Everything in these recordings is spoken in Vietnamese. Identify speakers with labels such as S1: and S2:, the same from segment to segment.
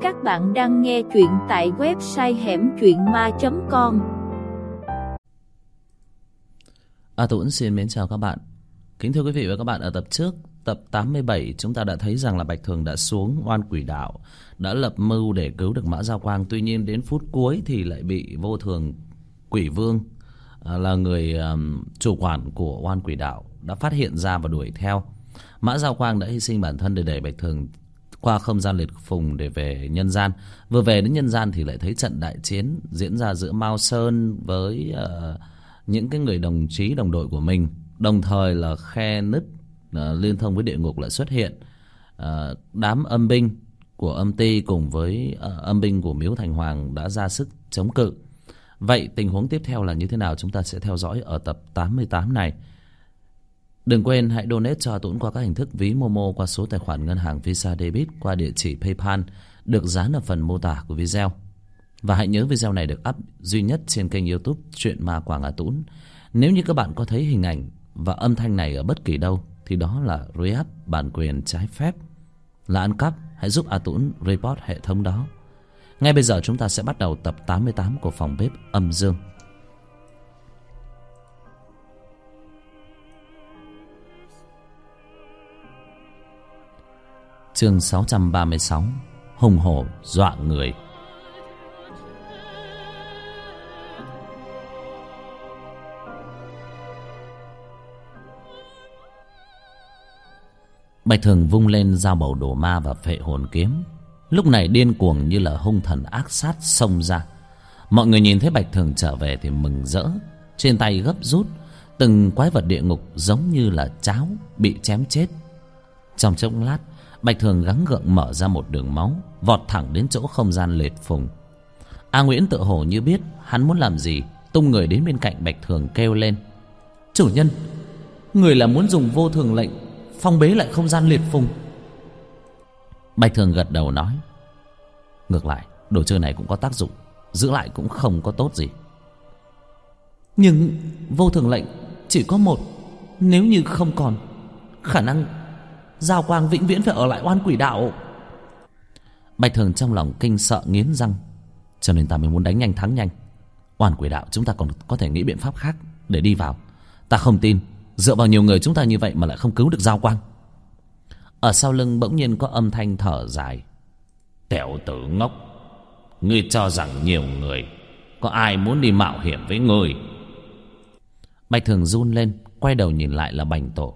S1: Các bạn đang nghe truyện tại website hẻmtruyện.ma.com.
S2: Tuấn xin mến chào các bạn. Kính thưa quý vị và các bạn, ở tập trước, tập 87, chúng ta đã thấy rằng là Bạch Thường đã xuống Oan Quỷ Đạo, đã lập mưu để cứu được Mã Giao Quang. Tuy nhiên đến phút cuối thì lại bị Vô Thường Quỷ Vương, là người chủ quản của Oan Quỷ Đạo, đã phát hiện ra và đuổi theo. Mã Giao Quang đã hy sinh bản thân để đẩy Bạch Thường qua không gian liệt phùng để về nhân gian. Vừa về đến nhân gian thì lại thấy trận đại chiến diễn ra giữa Mao Sơn với những cái người đồng chí đồng đội của mình. Đồng thời là khe nứt liên thông với địa ngục lại xuất hiện. Đám âm binh của âm ty cùng với âm binh của Miếu Thành Hoàng đã ra sức chống cự. Vậy tình huống tiếp theo là như thế nào, chúng ta sẽ theo dõi ở tập 88 này. Đừng quên hãy donate cho Tuấn qua các hình thức ví Momo, qua số tài khoản ngân hàng Visa Debit, qua địa chỉ PayPal được dán ở phần mô tả của video. Và hãy nhớ video này được up duy nhất trên kênh YouTube Chuyện Ma Quảng Hà Tuấn. Nếu như các bạn có thấy hình ảnh và âm thanh này ở bất kỳ đâu thì đó là re-up bản quyền trái phép, là ăn cắp. Hãy giúp A Tuấn report hệ thống đó. Ngay bây giờ chúng ta sẽ bắt đầu tập 88 của Phòng Bếp Âm Dương. Chương 636, hùng hổ dọa người. Bạch Thường vung lên dao bầu đổ ma và phệ hồn kiếm, lúc này điên cuồng như là hung thần ác sát xông ra. Mọi người nhìn thấy Bạch Thường trở về thì mừng rỡ, trên tay gấp rút. Từng quái vật địa ngục giống như là cháo bị chém chết. Trong chốc lát, Bạch Thường gắng gượng mở ra một đường máu, vọt thẳng đến chỗ không gian liệt phùng. A Nguyễn tự hồ như biết hắn muốn làm gì, tung người đến bên cạnh Bạch Thường kêu lên: "Chủ nhân, người là muốn dùng vô thường lệnh phong bế lại không gian liệt phùng?" Bạch Thường gật đầu nói: "Ngược lại, đồ chơi này cũng có tác dụng, giữ lại cũng không có tốt gì. Nhưng vô thường lệnh chỉ có một, nếu như không còn, khả năng Giao Quang vĩnh viễn phải ở lại Oan Quỷ Đạo." Bạch Thường trong lòng kinh sợ nghiến răng, cho nên ta mới muốn đánh nhanh thắng nhanh. Oan Quỷ Đạo chúng ta còn có thể nghĩ biện pháp khác để đi vào. Ta không tin dựa vào nhiều người chúng ta như vậy mà lại không cứu được Giao Quang. Ở sau lưng bỗng nhiên có âm thanh thở dài: "Tiểu tử ngốc, ngươi cho rằng nhiều người, có ai muốn đi mạo hiểm với ngươi?" Bạch Thường run lên, quay đầu nhìn lại là Bành Tổ.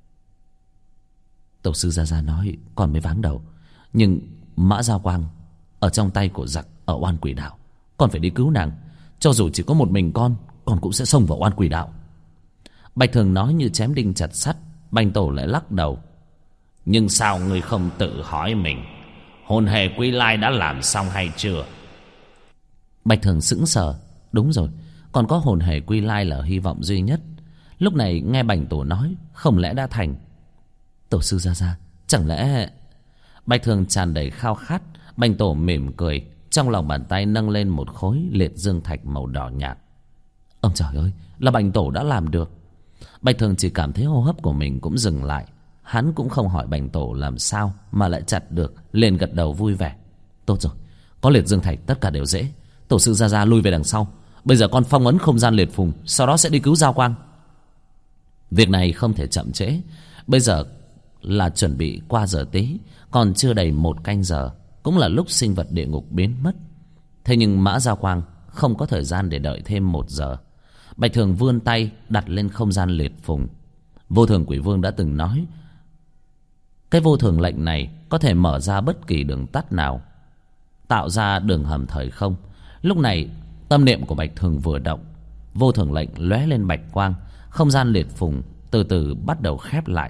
S2: Tổ sư Gia Gia nói còn mới váng đầu, nhưng Mã Giao Quang ở trong tay của giặc ở Oan Quỷ Đạo, con phải đi cứu nàng. Cho dù chỉ có một mình con cũng sẽ xông vào Oan Quỷ Đạo. Bạch Thường nói như chém đinh chặt sắt. Bành Tổ lại lắc đầu: "Nhưng sao ngươi không tự hỏi mình, hồn hề Quy Lai đã làm xong hay chưa?" Bạch Thường sững sờ. Đúng rồi, còn có hồn hề Quy Lai là hy vọng duy nhất. Lúc này nghe Bành Tổ nói, không lẽ đã thành? Tổ sư Gia Gia, chẳng lẽ... Bạch Thường tràn đầy khao khát. Bành Tổ mỉm cười, trong lòng bàn tay nâng lên một khối liệt dương thạch màu đỏ nhạt. Ông trời ơi, là Bành Tổ đã làm được. Bạch Thường chỉ cảm thấy hô hấp của mình cũng dừng lại. Hắn cũng không hỏi Bành Tổ làm sao mà lại chặt được, liền gật đầu vui vẻ. Tốt rồi, có liệt dương thạch tất cả đều dễ. Tổ sư Gia Gia lui về đằng sau. Bây giờ con phong ấn không gian liệt phùng, sau đó sẽ đi cứu Giao Quang. Việc này không thể chậm trễ. Bây giờ là chuẩn bị qua giờ tí, còn chưa đầy 1 canh giờ, cũng là lúc sinh vật địa ngục biến mất. Thế nhưng Mã Giao Quang không có thời gian để đợi thêm 1 giờ. Bạch Thường vươn tay đặt lên không gian liệt phùng. Vô Thường Quỷ Vương đã từng nói, cái vô thường lệnh này có thể mở ra bất kỳ đường tắt nào, tạo ra đường hầm thời không. Lúc này tâm niệm của Bạch Thường vừa động, vô thường lệnh lóe lên bạch quang, không gian liệt phùng từ từ bắt đầu khép lại.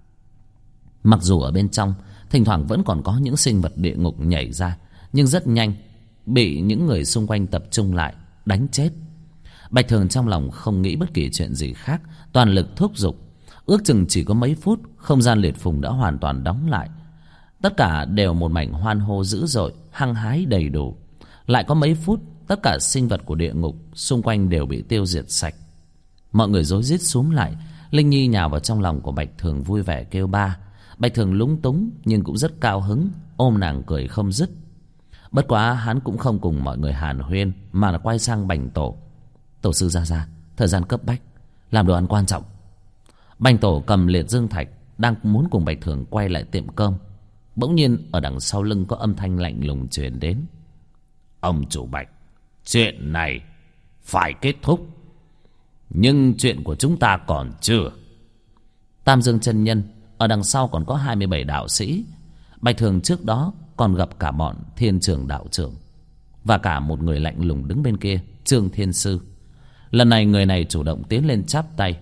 S2: Mặc dù ở bên trong thỉnh thoảng vẫn còn có những sinh vật địa ngục nhảy ra, nhưng rất nhanh bị những người xung quanh tập trung lại đánh chết. Bạch Thường trong lòng không nghĩ bất kỳ chuyện gì khác, toàn lực thúc giục. Ước chừng chỉ có mấy phút, không gian liệt phùng đã hoàn toàn đóng lại. Tất cả đều một mảnh hoan hô dữ dội, hăng hái đầy đủ. Lại có mấy phút, tất cả sinh vật của địa ngục xung quanh đều bị tiêu diệt sạch. Mọi người rối rít xúm lại. Linh Nhi nhào vào trong lòng của Bạch Thường vui vẻ kêu ba. Bạch Thường lúng túng nhưng cũng rất cao hứng, ôm nàng cười không dứt. Bất quá hắn cũng không cùng mọi người hàn huyên, mà là quay sang Bành Tổ. Tổ sư ra, thời gian cấp bách, làm đồ ăn quan trọng. Bành Tổ cầm liệt dương thạch, đang muốn cùng Bạch Thường quay lại tiệm cơm. Bỗng nhiên ở đằng sau lưng có âm thanh lạnh lùng truyền đến. Ông chủ Bạch, chuyện này phải kết thúc, nhưng chuyện của chúng ta còn chưa. Tam Dương chân nhân, ở đằng sau còn có 27 đạo sĩ. Bạch Thường trước đó còn gặp cả bọn Thiên Trường đạo trưởng, và cả một người lạnh lùng đứng bên kia, Trương Thiên Sư. Lần này người này chủ động tiến lên chắp tay.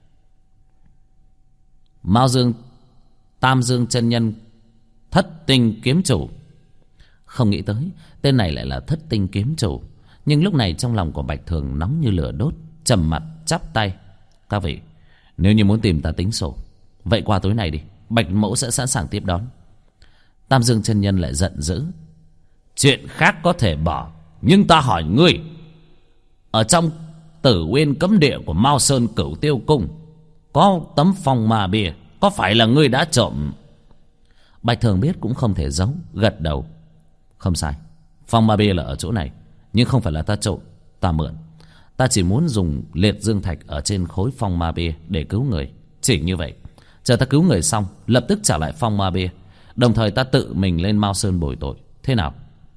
S2: Mao Dương, Tam Dương chân nhân, Thất Tinh kiếm chủ. Không nghĩ tới tên này lại là Thất Tinh kiếm chủ. Nhưng lúc này trong lòng của Bạch Thường nóng như lửa đốt, trầm mặt chắp tay. Các vị, nếu như muốn tìm ta tính sổ, vậy qua tối nay đi, Bạch mẫu sẽ sẵn sàng tiếp đón. Tam Dương chân nhân lại giận dữ. Chuyện khác có thể bỏ, nhưng ta hỏi ngươi, ở trong Tử Uyên cấm địa của Mao Sơn Cửu Tiêu Cung có tấm phong ma bia, có phải là ngươi đã trộm? Bạch Thường biết cũng không thể giấu, gật đầu. Không sai, phong ma bia là ở chỗ này, nhưng không phải là ta trộm, ta mượn. Ta chỉ muốn dùng liệt dương thạch ở trên khối phong ma bia để cứu người, chỉ như vậy. Chờ ta cứu người xong, lập tức trả lại phong ma bia, đồng thời ta tự mình lên Mao Sơn bồi tội. Thế nào?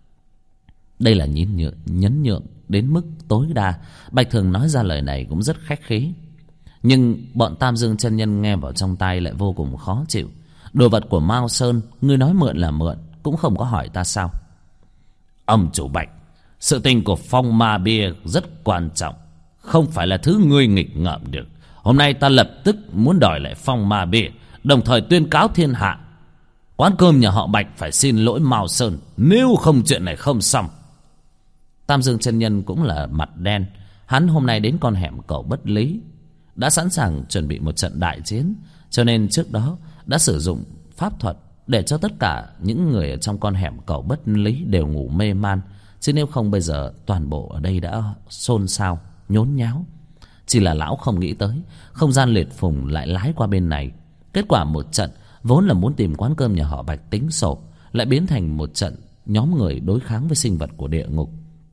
S2: Đây là nhấn nhượng đến mức tối đa. Bạch Thường nói ra lời này cũng rất khách khí, nhưng bọn Tam Dương chân nhân nghe vào trong tai lại vô cùng khó chịu. Đồ vật của Mao Sơn, ngươi nói mượn là mượn, cũng không có hỏi ta sao? Ông chủ Bạch, sự tình của phong ma bia rất quan trọng, không phải là thứ ngươi nghịch ngợm được. Hôm nay ta lập tức muốn đòi lại phong ma bia, đồng thời tuyên cáo thiên hạ, quán cơm nhà họ Bạch phải xin lỗi Mao Sơn, nếu không chuyện này không xong. Tam Dương chân nhân cũng là mặt đen. Hắn hôm nay đến con hẻm Cầu Bất Lý, đã sẵn sàng chuẩn bị một trận đại chiến, cho nên trước đó đã sử dụng pháp thuật để cho tất cả những người ở trong con hẻm Cầu Bất Lý đều ngủ mê man. Chứ nếu không bây giờ toàn bộ ở đây đã xôn xao, nhốn nháo. Chỉ là lão không nghĩ tới không gian liệt phùng lại lái qua bên này. Kết quả một trận vốn là muốn tìm quán cơm nhà họ Bạch tính sổ, lại biến thành một trận nhóm người đối kháng với sinh vật của địa ngục.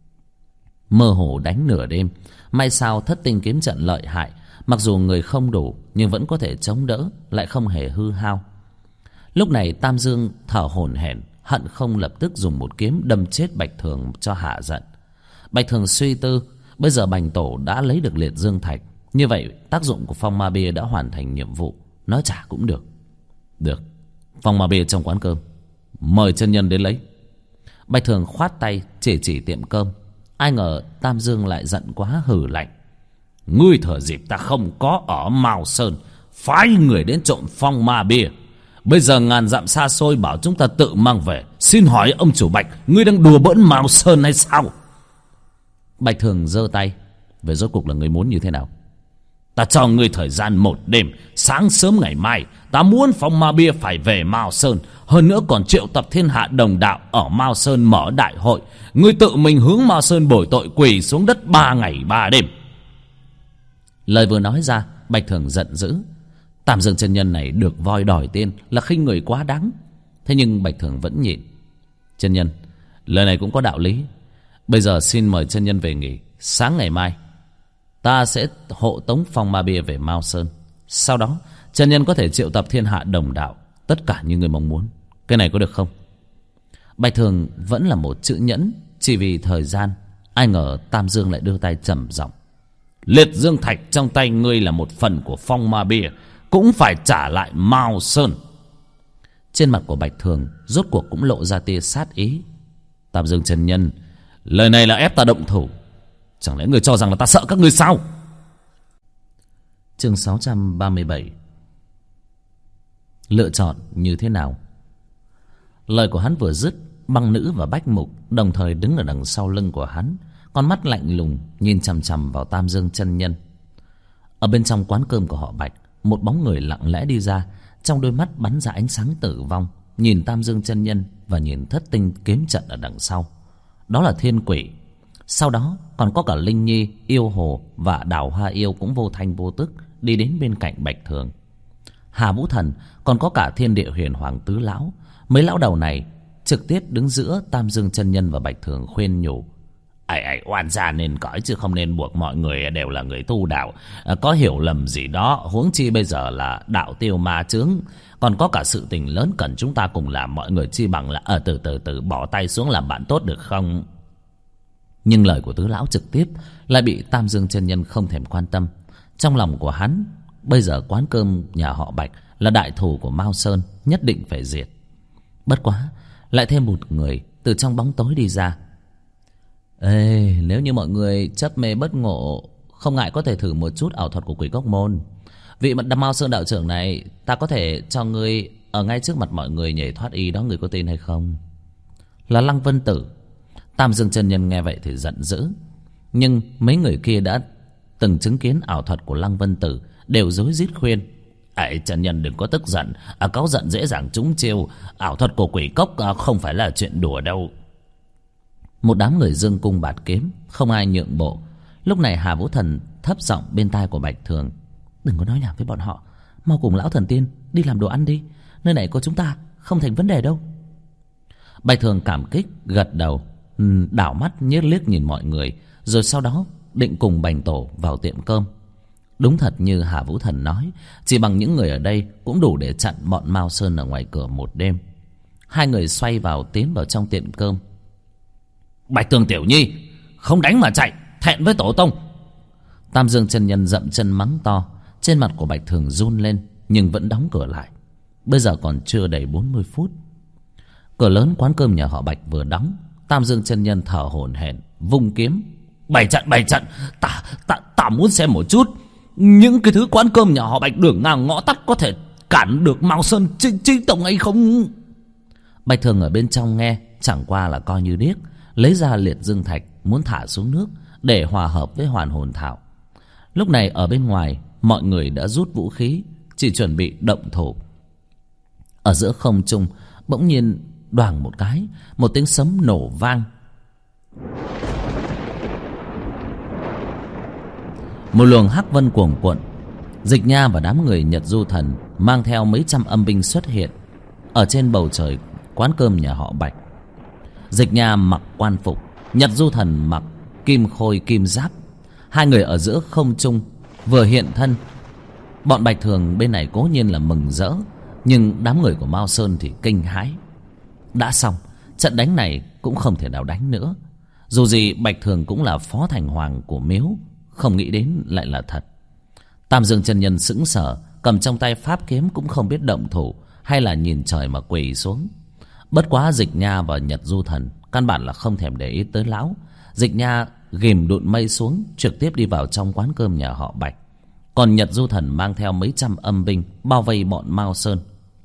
S2: Mơ hồ đánh nửa đêm. May sao Thất Tinh kiếm trận lợi hại, mặc dù người không đủ nhưng vẫn có thể chống đỡ, lại không hề hư hao. Lúc này Tam Dương thở hổn hển, hận không lập tức dùng một kiếm đâm chết Bạch Thường cho hạ giận. Bạch Thường suy tư, bây giờ Bành Tổ đã lấy được liệt dương thạch, như vậy tác dụng của phong ma bia đã hoàn thành nhiệm vụ, nói trả cũng được. Được, phong ma bia trong quán cơm, mời chân nhân đến lấy. Bạch Thường khoát tay chỉ tiệm cơm. Ai ngờ Tam Dương lại giận quá, hừ lạnh. Ngươi thở dịp ta không có ở Mao Sơn, phái người đến trộm phong ma bia, bây giờ ngàn dặm xa xôi bảo chúng ta tự mang về. Xin hỏi ông chủ Bạch, ngươi đang đùa bỡn Mao Sơn hay sao? Bạch Thường giơ tay. Về rốt cuộc là ngươi muốn như thế nào? Ta cho ngươi thời gian 1 đêm, sáng sớm ngày mai ta muốn phong ma bia phải về Mao Sơn. Hơn nữa còn triệu tập thiên hạ đồng đạo ở Mao Sơn mở đại hội. Ngươi tự mình hướng Mao Sơn bồi tội, quỳ xuống đất 3 ngày 3 đêm. Lời vừa nói ra, Bạch Thường giận dữ. Tam Dương chân nhân này được voi đòi tiền là khinh người quá đáng. Thế nhưng Bạch Thường vẫn nhịn. Chân nhân, lời này cũng có đạo lý. Bây giờ xin mời chân nhân về nghỉ. Sáng ngày mai ta sẽ hộ tống phong ma bia về Mao Sơn. Sau đó chân nhân có thể triệu tập thiên hạ đồng đạo, tất cả như người mong muốn. Cái này có được không? Bạch Thường vẫn là một chữ nhẫn, chỉ vì thời gian. Ai ngờ Tam Dương lại đưa tay trầm giọng. Liệt dương thạch trong tay ngươi là một phần của phong ma bia, cũng phải trả lại Mao Sơn. Trên mặt của Bạch Thường rốt cuộc cũng lộ ra tia sát ý. Tam Dương chân nhân, lời này là ép ta động thủ. Chẳng lẽ người cho rằng là ta sợ các ngươi sao? Chương 637. Lựa chọn như thế nào? Lời của hắn vừa dứt, Băng Nữ và Bách Mục đồng thời đứng ở đằng sau lưng của hắn, con mắt lạnh lùng nhìn chằm chằm vào Tam Dương chân nhân. Ở bên trong quán cơm của họ Bạch, một bóng người lặng lẽ đi ra, trong đôi mắt bắn ra ánh sáng tử vong, nhìn Tam Dương chân nhân và nhìn Thất Tinh kiếm trận ở đằng sau. Đó là Thiên Quỷ. Sau đó còn có cả Linh Nhi, Yêu Hồ và Đào Hoa Yêu cũng vô thanh vô tức đi đến bên cạnh Bạch Thường. Hà Vũ Thần, còn có cả Thiên Địa Huyền Hoàng tứ lão. Mấy lão đầu này trực tiếp đứng giữa Tam Dương chân nhân và Bạch Thường khuyên nhủ: Ấy, oan gia nên cõi chứ không nên buộc mọi người đều là người tu đạo. Có hiểu lầm gì đó, huống chi bây giờ là đạo tiêu ma chướng, còn có cả sự tình lớn cần chúng ta cùng làm. Mọi người chi bằng là từ bỏ tay xuống làm bạn tốt được không? Nhưng lời của tứ lão trực tiếp lại bị Tam Dương chân nhân không thèm quan tâm. Trong lòng của hắn, bây giờ quán cơm nhà họ Bạch là đại thù của Mao Sơn, nhất định phải diệt. Bất quá lại thêm một người từ trong bóng tối đi ra. Ê, nếu như mọi người chấp mê bất ngộ, không ngại có thể thử một chút ảo thuật của Quỷ Cốc Môn. Vị Mao Sơn đạo trưởng này, ta có thể cho ngươi ở ngay trước mặt mọi người nhảy thoát y đó, người có tin hay không? Là Lăng Vân Tử. Tam Dương chân nhân nghe vậy thì giận dữ. Nhưng mấy người kia đã từng chứng kiến ảo thuật của Lăng Vân Tử, đều rối rít khuyên: Ấy, chân nhân đừng có tức giận, cáu giận dễ dàng trúng chiêu. Ảo thuật của quỷ cốc không phải là chuyện đùa đâu. Một đám người dương cung bạt kiếm, không ai nhượng bộ. Lúc này Hà Vũ Thần thấp giọng bên tai của Bạch Thường: Đừng có nói nhảm với bọn họ, mau cùng lão thần tiên đi làm đồ ăn đi, nơi này có chúng ta không thành vấn đề đâu. Bạch Thường cảm kích gật đầu, đảo mắt nhếch liếc nhìn mọi người, rồi sau đó định cùng Bành Tổ vào tiệm cơm. Đúng thật như Hà Vũ Thần nói, chỉ bằng những người ở đây cũng đủ để chặn bọn Mao Sơn ở ngoài cửa một đêm. Hai người xoay vào tiến vào trong tiệm cơm. Bạch Tường tiểu nhi, không đánh mà chạy, thẹn với tổ tông. Tam Dương chân nhân dậm chân mắng to. Trên mặt của Bạch Thường run lên, nhưng vẫn đóng cửa lại. Bây giờ còn chưa đầy 40 phút. Cửa lớn quán cơm nhà họ Bạch vừa đóng, Tam Dương chân nhân thở hổn hển vung kiếm: Bày trận, ta muốn xem một chút những cái thứ quán cơm nhà họ Bạch đường ngang ngõ tắt có thể cản được Mao Sơn chính tổng hay không? Bạch Thường ở bên trong nghe chẳng qua là coi như điếc, lấy ra liệt dương thạch muốn thả xuống nước để hòa hợp với hoàn hồn thảo. Lúc này ở bên ngoài mọi người đã rút vũ khí, chỉ chuẩn bị động thủ. Ở giữa không trung bỗng nhiên đoàng một cái, một tiếng sấm nổ vang. Một luồng hắc vân cuồn cuộn. Dịch Nha và đám người Nhật Du Thần mang theo mấy trăm âm binh xuất hiện ở trên bầu trời quán cơm nhà họ Bạch. Dịch Nha mặc quan phục, Nhật Du Thần mặc kim khôi kim giáp. Hai người ở giữa không trung vừa hiện thân. Bọn Bạch Thường bên này cố nhiên là mừng rỡ, nhưng đám người của Mao Sơn thì kinh hãi. Đã xong, trận đánh này cũng không thể nào đánh nữa. Dù gì Bạch Thường cũng là phó thành hoàng của miếu, không nghĩ đến lại là thật. Tam Dương chân nhân sững sờ, cầm trong tay pháp kiếm cũng không biết động thủ hay là nhìn trời mà quỳ xuống. Bất quá Dịch Nha và Nhật Du Thần căn bản là không thèm để ý tới lão. Dịch Nha ghìm đụn mây xuống, trực tiếp đi vào trong quán cơm nhà họ Bạch. Còn Nhật Du Thần mang theo mấy trăm âm binh bao vây bọn Mao Sơn.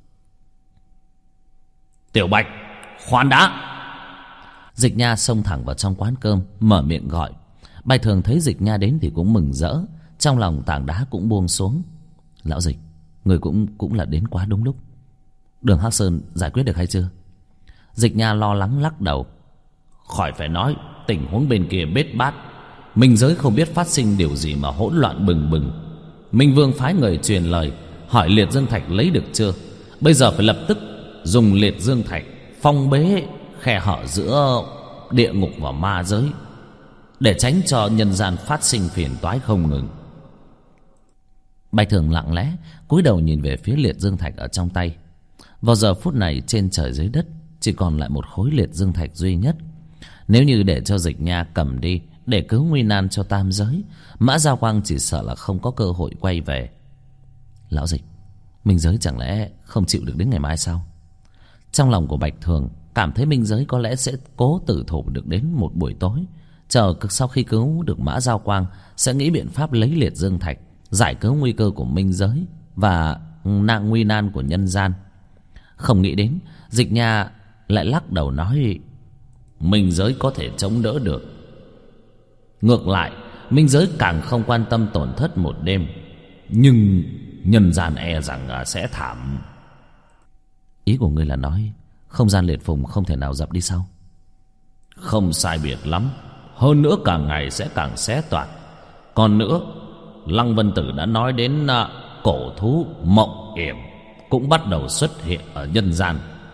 S2: Tiểu Bạch, khoan đã! Dịch Nha xông thẳng vào trong quán cơm, mở miệng gọi. Bạch Thường thấy Dịch Nha đến thì cũng mừng rỡ, trong lòng tảng đá cũng buông xuống. Lão Dịch, người cũng là đến quá đúng lúc. Đường Hắc Sơn giải quyết được hay chưa? Dịch Nha lo lắng lắc đầu. Khỏi phải nói, tình huống bên kia bết bát. Minh giới không biết phát sinh điều gì mà hỗn loạn bừng bừng. Minh Vương phái người truyền lời hỏi liệt dương thạch lấy được chưa. Bây giờ phải lập tức dùng liệt dương thạch phong bế khe hở giữa địa ngục và ma giới, để tránh cho nhân gian phát sinh phiền toái không ngừng. Bạch Thường lặng lẽ cúi đầu nhìn về phía liệt dương thạch ở trong tay. Vào giờ phút này trên trời dưới đất chỉ còn lại một khối liệt dương thạch duy nhất. Nếu như để cho Dịch Nha cầm đi để cứu nguy nan cho tam giới, Mã Giao Quang chỉ sợ là không có cơ hội quay về. Lão Dịch, Minh giới chẳng lẽ không chịu được đến ngày mai sao? Trong lòng của Bạch Thường cảm thấy Minh giới có lẽ sẽ cố tử thủ được đến một buổi tối. Chờ sau khi cứu được Mã Giao Quang sẽ nghĩ biện pháp lấy liệt dương thạch, giải cứu nguy cơ của Minh giới và nguy nan của nhân gian. Không nghĩ đến Dịch Nha lại lắc đầu nói: Minh giới có thể chống đỡ được. Ngược lại Minh giới càng không quan tâm tổn thất một đêm, nhưng nhân gian e rằng sẽ thảm. Ý của ngươi là nói không gian liệt phùng không thể nào dập đi sao? Không sai biệt lắm. Hơn nữa càng ngày sẽ càng xé toạc. Còn nữa, Lăng Vân Tử đã nói đến cổ thú Mộng Yểm cũng bắt đầu xuất hiện ở nhân gian.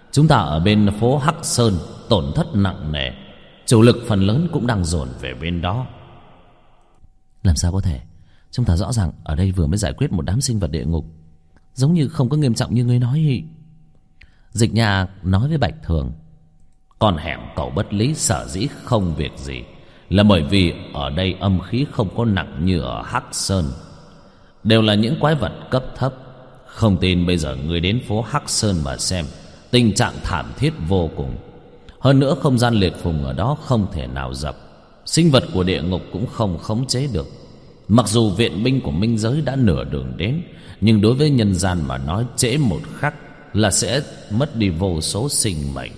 S2: Chúng ta ở bên phố Hắc Sơn tổn thất nặng nề, chủ lực phần lớn cũng đang dồn về bên đó.
S3: Làm sao có thể? Chúng ta rõ ràng ở đây vừa mới giải quyết một đám sinh vật địa ngục, giống như không có nghiêm trọng như ngươi nói.
S2: Dịch Nha nói với Bạch Thường: con hẻm cầu Bất Lý sở dĩ không việc gì là bởi vì ở đây âm khí không có nặng như ở Hắc Sơn, đều là những quái vật cấp thấp. Không tin bây giờ ngươi đến phố Hắc Sơn mà xem, tình trạng thảm thiết vô cùng. Hơn nữa không gian liệt phùng ở đó không thể nào dập, sinh vật của địa ngục cũng không khống chế được. Mặc dù viện binh của minh giới đã nửa đường đến, nhưng đối với nhân gian mà nói, trễ một khắc là sẽ mất đi vô số sinh mệnh.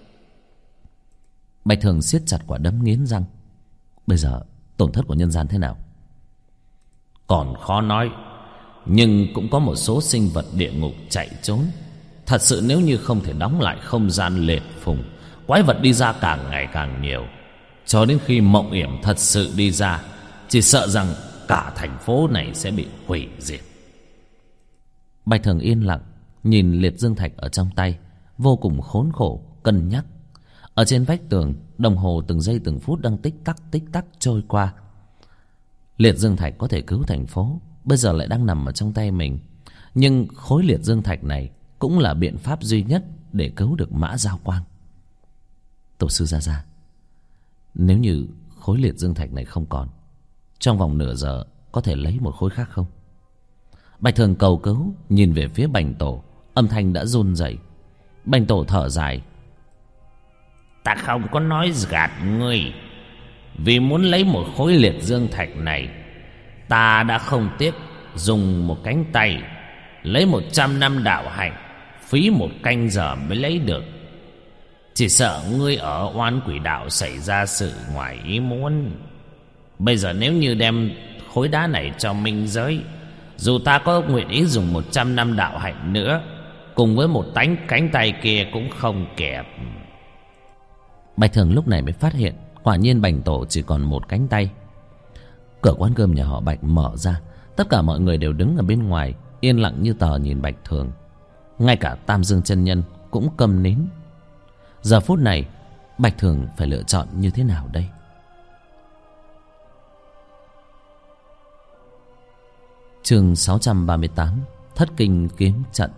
S3: Bạch Thường siết chặt quả đấm nghiến răng. Bây giờ tổn thất của nhân gian thế nào?
S2: Còn khó nói, nhưng cũng có một số sinh vật địa ngục chạy trốn. Thật sự nếu như không thể đóng lại không gian liệt phùng, quái vật đi ra càng ngày càng nhiều. Cho đến khi Mộng Yểm thật sự đi ra, chỉ sợ rằng cả thành phố này sẽ bị hủy diệt.
S3: Bạch Thường yên lặng nhìn liệt dương thạch ở trong tay, vô cùng khốn khổ cân nhắc. Ở trên vách tường, đồng hồ từng giây từng phút đang tích tắc trôi qua. Liệt dương thạch có thể cứu thành phố, bây giờ lại đang nằm ở trong tay mình. Nhưng khối liệt dương thạch này cũng là biện pháp duy nhất để cứu được Mã Giao Quang. Tổ sư Gia Gia, nếu như khối liệt dương thạch này không còn, trong vòng nửa giờ có thể lấy một khối khác không? Bạch Thường cầu cứu nhìn về phía Bành Tổ, âm thanh đã run rẩy. Bành Tổ thở dài:
S2: ta không có nói gạt ngươi. Vì muốn lấy một khối liệt dương thạch này, ta đã không tiếc dùng một cánh tay, lấy 100 năm đạo hạnh, phí 1 canh giờ mới lấy được. Chỉ sợ ngươi ở Oan Quỷ Đạo xảy ra sự ngoài ý muốn. Bây giờ nếu như đem khối đá này cho minh giới, dù ta có nguyện ý dùng 100 năm đạo hạnh nữa, cùng với một cánh tay kia cũng không kẹp.
S3: Bạch Thường lúc này mới phát hiện quả nhiên Bành Tổ chỉ còn một cánh tay. Cửa quán cơm nhà họ Bạch mở ra, tất cả mọi người đều đứng ở bên ngoài, yên lặng như tờ nhìn Bạch Thường. Ngay cả Tam Dương chân nhân cũng câm nín. Giờ phút này Bạch Thường phải lựa chọn như thế nào đây? Chương 638: Thất Kinh Kiếm Trận.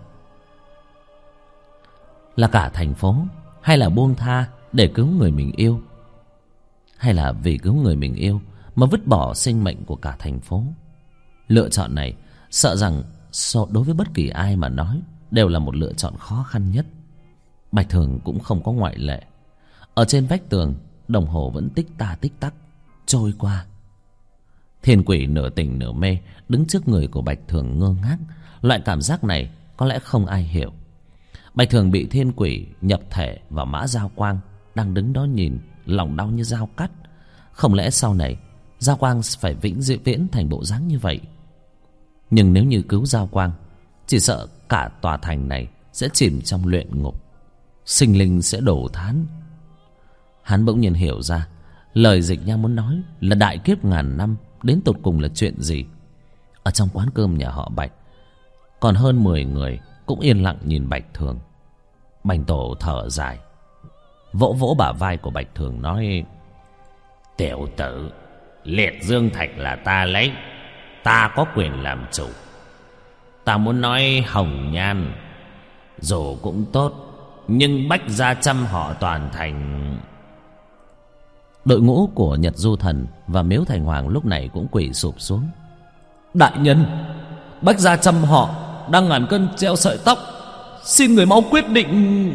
S3: Là cả thành phố, hay là buông tha để cứu người mình yêu? Hay là vì cứu người mình yêu mà vứt bỏ sinh mệnh của cả thành phố? Lựa chọn này sợ rằng đối với bất kỳ ai mà nói đều là một lựa chọn khó khăn nhất. Bạch Thường cũng không có ngoại lệ. Ở trên vách tường, đồng hồ vẫn tích tắc trôi qua. Thiên Quỷ nửa tỉnh nửa mê đứng trước người của Bạch Thường ngơ ngác. Loại cảm giác này có lẽ không ai hiểu. Bạch Thường bị Thiên Quỷ nhập thể vào Mã Giao Quang, đang đứng đó nhìn, lòng đau như dao cắt. Không lẽ sau này Giao Quang phải vĩnh viễn thành bộ dáng như vậy? Nhưng nếu như cứu Giao Quang, chỉ sợ cả tòa thành này sẽ chìm trong luyện ngục, sinh linh sẽ đổ thán. Hắn bỗng nhiên hiểu ra, lời Dịch Nha muốn nói là đại kiếp ngàn năm đến tột cùng là chuyện gì. Ở trong quán cơm nhà họ Bạch, còn hơn 10 người cũng yên lặng nhìn Bạch Thường. Bành Tổ thở dài, vỗ vỗ bả vai của Bạch Thường nói: tiểu tử, liệt dương thạch là ta lấy, ta có quyền làm chủ. Ta muốn nói hồng nhan dù cũng tốt, nhưng Bách Gia trăm họ toàn thành. Đội ngũ của Nhật Du Thần và Miếu Thành Hoàng lúc này cũng quỳ sụp xuống.
S4: Đại nhân, Bách Gia trăm họ đang ngàn cân treo sợi tóc, xin người mau quyết định.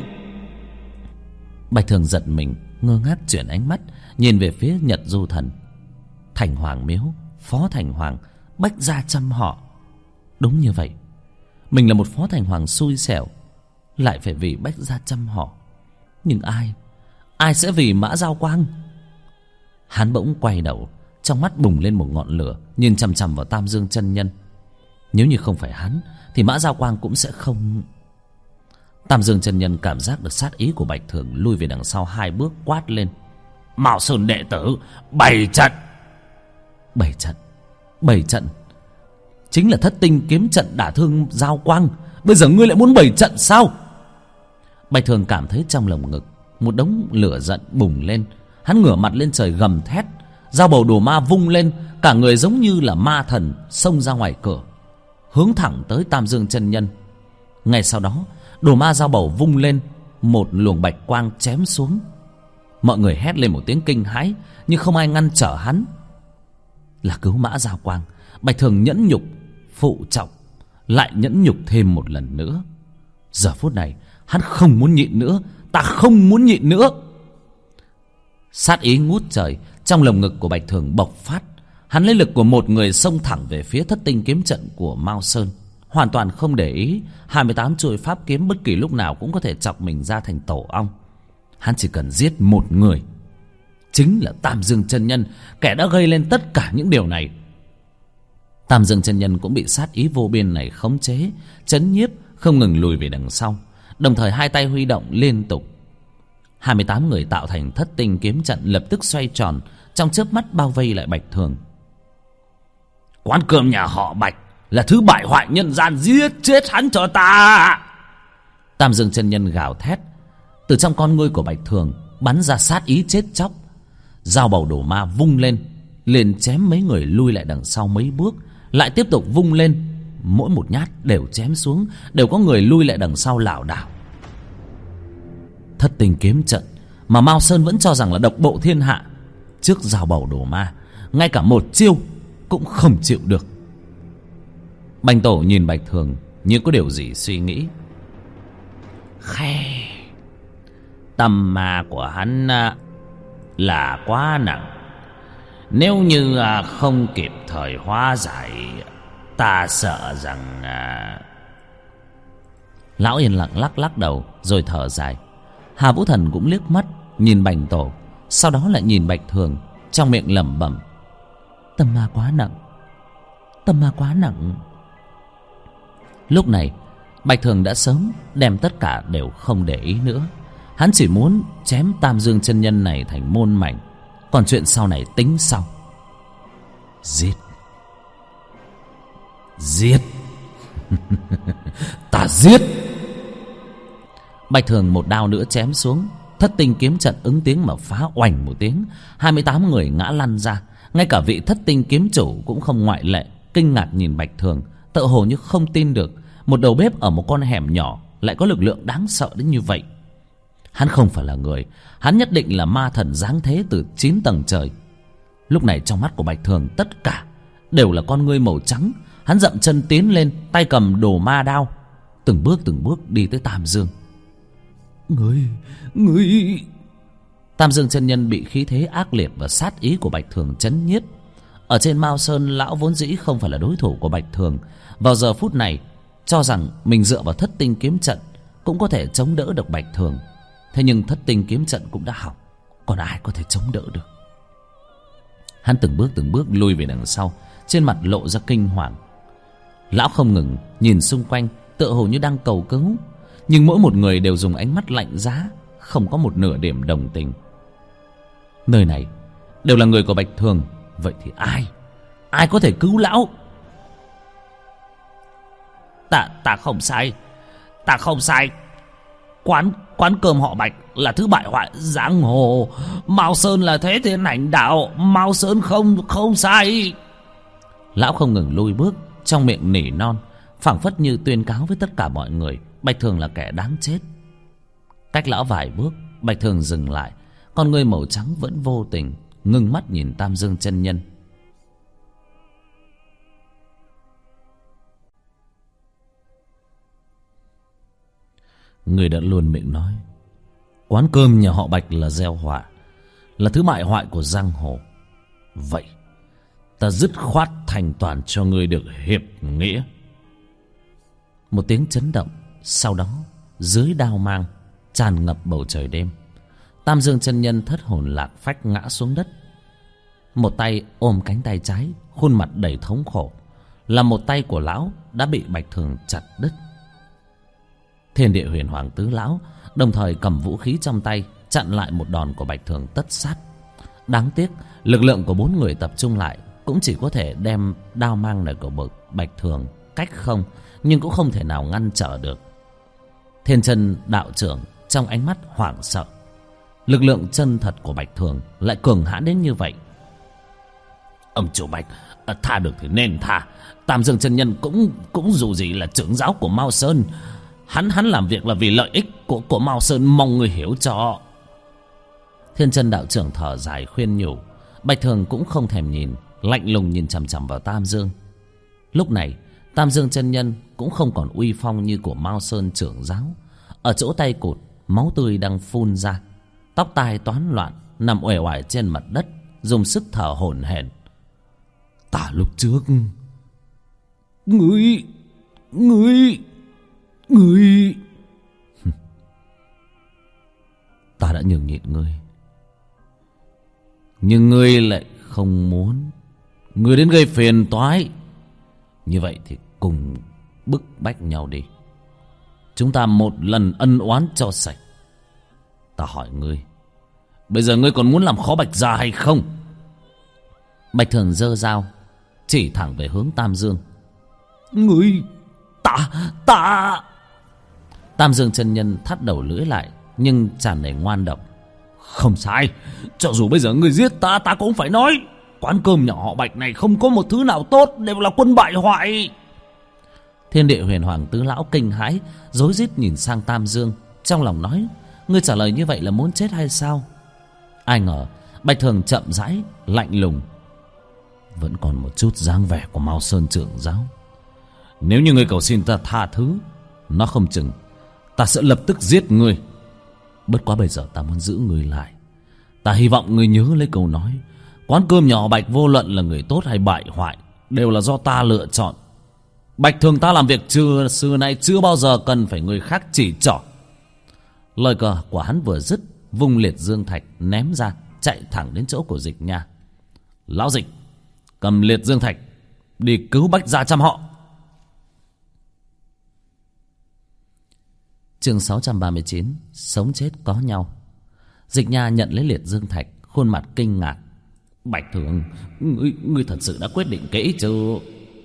S3: Bạch Thường giật mình, ngơ ngác chuyển ánh mắt nhìn về phía Nhật Du Thần. Thành Hoàng Miếu, Phó Thành Hoàng, Bách Gia trăm họ. Đúng như vậy, mình là một Phó Thành Hoàng xui xẻo, lại phải vì Bách Gia trăm họ. Nhưng ai sẽ vì Mã Giao Quang? Hắn bỗng quay đầu, trong mắt bùng lên một ngọn lửa, nhìn chằm chằm vào Tam Dương chân nhân. Nếu như không phải hắn thì Mã Giao Quang cũng sẽ không. Tam Dương chân nhân cảm giác được sát ý của Bạch Thường, lui về đằng sau 2 bước, quát lên:
S2: Mạo Sơn đệ tử bày trận.
S3: Bày trận chính là Thất Tinh kiếm trận đả thương Giao Quang, bây giờ ngươi lại muốn bày trận sao? Bạch Thường cảm thấy trong lồng ngực một đống lửa giận bùng lên. Hắn ngửa mặt lên trời gầm thét, dao bầu đồ ma vung lên, cả người giống như là ma thần xông ra ngoài cửa, hướng thẳng tới Tam Dương chân nhân. Ngay sau đó, đồ ma dao bầu vung lên, một luồng bạch quang chém xuống. Mọi người hét lên một tiếng kinh hãi, nhưng không ai ngăn trở hắn. Là Cứu Mã Giao Quang. Bạch Thường nhẫn nhục phụ trọng, lại nhẫn nhục thêm một lần nữa. Giờ phút này hắn không muốn nhịn nữa. Ta không muốn nhịn nữa. Sát ý ngút trời trong lồng ngực của Bạch Thường bộc phát. Hắn lấy lực của một người xông thẳng về phía Thất Tinh kiếm trận của Mao Sơn, hoàn toàn không để ý 28 chuôi pháp kiếm bất kỳ lúc nào cũng có thể chọc mình ra thành tổ ong. Hắn chỉ cần giết một người, chính là Tam Dương chân nhân, kẻ đã gây lên tất cả những điều này. Tam Dương chân nhân cũng bị sát ý vô biên này khống chế, chấn nhiếp, không ngừng lùi về đằng sau, đồng thời hai tay huy động liên tục. 28 người tạo thành Thất Tinh kiếm trận lập tức xoay tròn, trong chớp mắt bao vây lại Bạch Thường. Quán cơm nhà họ Bạch là thứ bại hoại nhân gian, giết chết hắn cho ta. Tam Dương chân nhân gào thét. Từ trong con ngươi của Bạch Thường bắn ra sát ý chết chóc. Dao bầu đồ ma vung lên, liền chém mấy người lui lại đằng sau mấy bước, lại tiếp tục vung lên, mỗi một nhát đều chém xuống, đều có người lui lại đằng sau lảo đảo. Thất Tinh kiếm trận mà Mao Sơn vẫn cho rằng là độc bộ thiên hạ, trước dao bầu đồ ma ngay cả một chiêu cũng không chịu được. Bành Tổ nhìn Bạch Thường như có điều gì suy nghĩ. Khe, tâm ma của hắn là quá nặng. Nếu như không kịp thời hóa giải, ta sợ rằng... Lão yên lặng lắc lắc đầu rồi thở dài. Hà Vũ Thần cũng liếc mắt nhìn Bành Tổ, sau đó lại nhìn Bạch Thường, trong miệng lẩm bẩm: tâm ma quá nặng, tâm ma quá nặng. Lúc này Bạch Thường đã sớm đem tất cả đều không để ý nữa. Hắn chỉ muốn chém Tam Dương chân nhân này thành môn mảnh, còn chuyện sau này tính sau. Giết, giết. Ta giết. Bạch Thường một đao nữa chém xuống. Thất Tinh kiếm trận ứng tiếng mà phá oành một tiếng. 28 người ngã lăn ra. Ngay cả vị Thất Tinh kiếm chủ cũng không ngoại lệ, kinh ngạc nhìn Bạch Thường, tựa hồ như không tin được một đầu bếp ở một con hẻm nhỏ lại có lực lượng đáng sợ đến như vậy. Hắn không phải là người, hắn nhất định là ma thần giáng thế từ 9 tầng trời. Lúc này trong mắt của Bạch Thường tất cả đều là con ngươi màu trắng. Hắn dậm chân tiến lên, tay cầm đồ ma đao, từng bước đi tới Tam Dương. Người... Tam Dương chân nhân bị khí thế ác liệt và sát ý của Bạch Thường chấn nhiếp. Ở trên Mao Sơn, lão vốn dĩ không phải là đối thủ của Bạch Thường. Vào giờ phút này cho rằng mình dựa vào Thất Tinh kiếm trận cũng có thể chống đỡ được Bạch Thường. Thế nhưng Thất Tinh kiếm trận cũng đã hỏng, còn ai có thể chống đỡ được. Hắn từng bước lui về đằng sau, trên mặt lộ ra kinh hoàng. Lão không ngừng nhìn xung quanh, tựa hồ như đang cầu cứu, nhưng mỗi một người đều dùng ánh mắt lạnh giá, không có một nửa điểm đồng tình. Nơi này đều là người của Bạch Thường, vậy thì ai có thể cứu lão? Ta không sai, ta không sai. Quán cơm họ Bạch là thứ bại hoại giang hồ. Mao Sơn là thế thiên hành đạo, Mao Sơn không sai. Lão không ngừng lui bước, trong miệng nỉ non, phảng phất như tuyên cáo với tất cả mọi người Bạch Thường là kẻ đáng chết. Cách lão vài bước, Bạch Thường dừng lại, con ngươi màu trắng vẫn vô tình ngưng mắt nhìn Tam Dương chân nhân. Người đã luôn miệng nói quán cơm nhà họ Bạch là gieo họa, là thứ bại hoại của giang hồ. Vậy ta dứt khoát thành toàn cho ngươi được hiệp nghĩa. Một tiếng chấn động, sau đó dưới đao mang tràn ngập bầu trời đêm. Tam Dương chân nhân thất hồn lạc phách ngã xuống đất. Một tay ôm cánh tay trái, khuôn mặt đầy thống khổ, là một tay của lão đã bị Bạch Thường chặt đứt. Thiên Địa Huyền Hoàng tứ lão đồng thời cầm vũ khí trong tay chặn lại một đòn của Bạch Thường tất sát. Đáng tiếc lực lượng của 4 người tập trung lại cũng chỉ có thể đem đao mang này của Bạch Thường cách không, nhưng cũng không thể nào ngăn trở được. Thiên Chân đạo trưởng trong ánh mắt hoảng sợ. Lực lượng chân thật của Bạch Thường lại cường hãn đến như vậy.
S2: Ông chủ Bạch, tha được thì nên tha. Tam Dương chân nhân cũng dù gì là trưởng giáo của Mao Sơn. Hắn làm việc là vì lợi ích của Mao Sơn, mong người hiểu cho.
S3: Thiên Chân đạo trưởng thở dài khuyên nhủ. Bạch Thường cũng không thèm nhìn, lạnh lùng nhìn chằm chằm vào Tam Dương. Lúc này Tam Dương chân nhân cũng không còn uy phong như của Mao Sơn trưởng giáo. Ở chỗ tay cụt, máu tươi đang phun ra, tóc tai toán loạn, nằm uể oải trên mặt đất, dùng sức thở hổn hển.
S2: Ta lúc trước
S4: Ngươi
S3: Ta đã nhường nhịn ngươi, nhưng ngươi lại không muốn. Ngươi đến gây phiền toái. Như vậy thì cùng bức bách nhau đi. Chúng ta một lần ân oán cho sạch. Ta hỏi ngươi, bây giờ ngươi còn muốn làm khó Bạch gia hay không? Bạch Thường giơ dao chỉ thẳng về hướng Tam Dương.
S4: Ngươi ta
S3: Tam Dương chân nhân thắt đầu lưỡi lại, nhưng tràn đầy ngoan độc.
S4: Không sai, cho dù bây giờ ngươi giết ta cũng phải nói. Quán cơm nhỏ họ Bạch này không có một thứ nào tốt, đều là quân bại hoại.
S3: Thiên Địa Huyền Hoàng tứ lão kinh hãi, rối rít nhìn sang Tam Dương, trong lòng nói: ngươi trả lời như vậy là muốn chết hay sao? Ai ngờ Bạch Thường chậm rãi lạnh lùng: vẫn còn một chút dáng vẻ của Mao Sơn trưởng giáo. Nếu như ngươi cầu xin ta tha thứ, nó không chừng ta sẽ lập tức giết ngươi. Bất quá bây giờ ta muốn giữ ngươi lại. Ta hy vọng ngươi nhớ lấy câu nói: quán cơm nhỏ Bạch vô luận là người tốt hay bại hoại, đều là do ta lựa chọn. Bạch Thường ta làm việc xưa nay chưa bao giờ cần phải người khác chỉ trỏ. Lời cờ của hắn vừa dứt, vung liệt dương thạch ném ra, chạy thẳng đến chỗ của Dịch Nha. Lão Dịch, cầm liệt dương thạch đi cứu Bách gia trăm họ. Chương 639, sống chết có nhau. Dịch Nha nhận lấy liệt dương thạch, khuôn mặt kinh ngạc. Bạch Thường, ngươi thật sự đã quyết định kỹ chứ?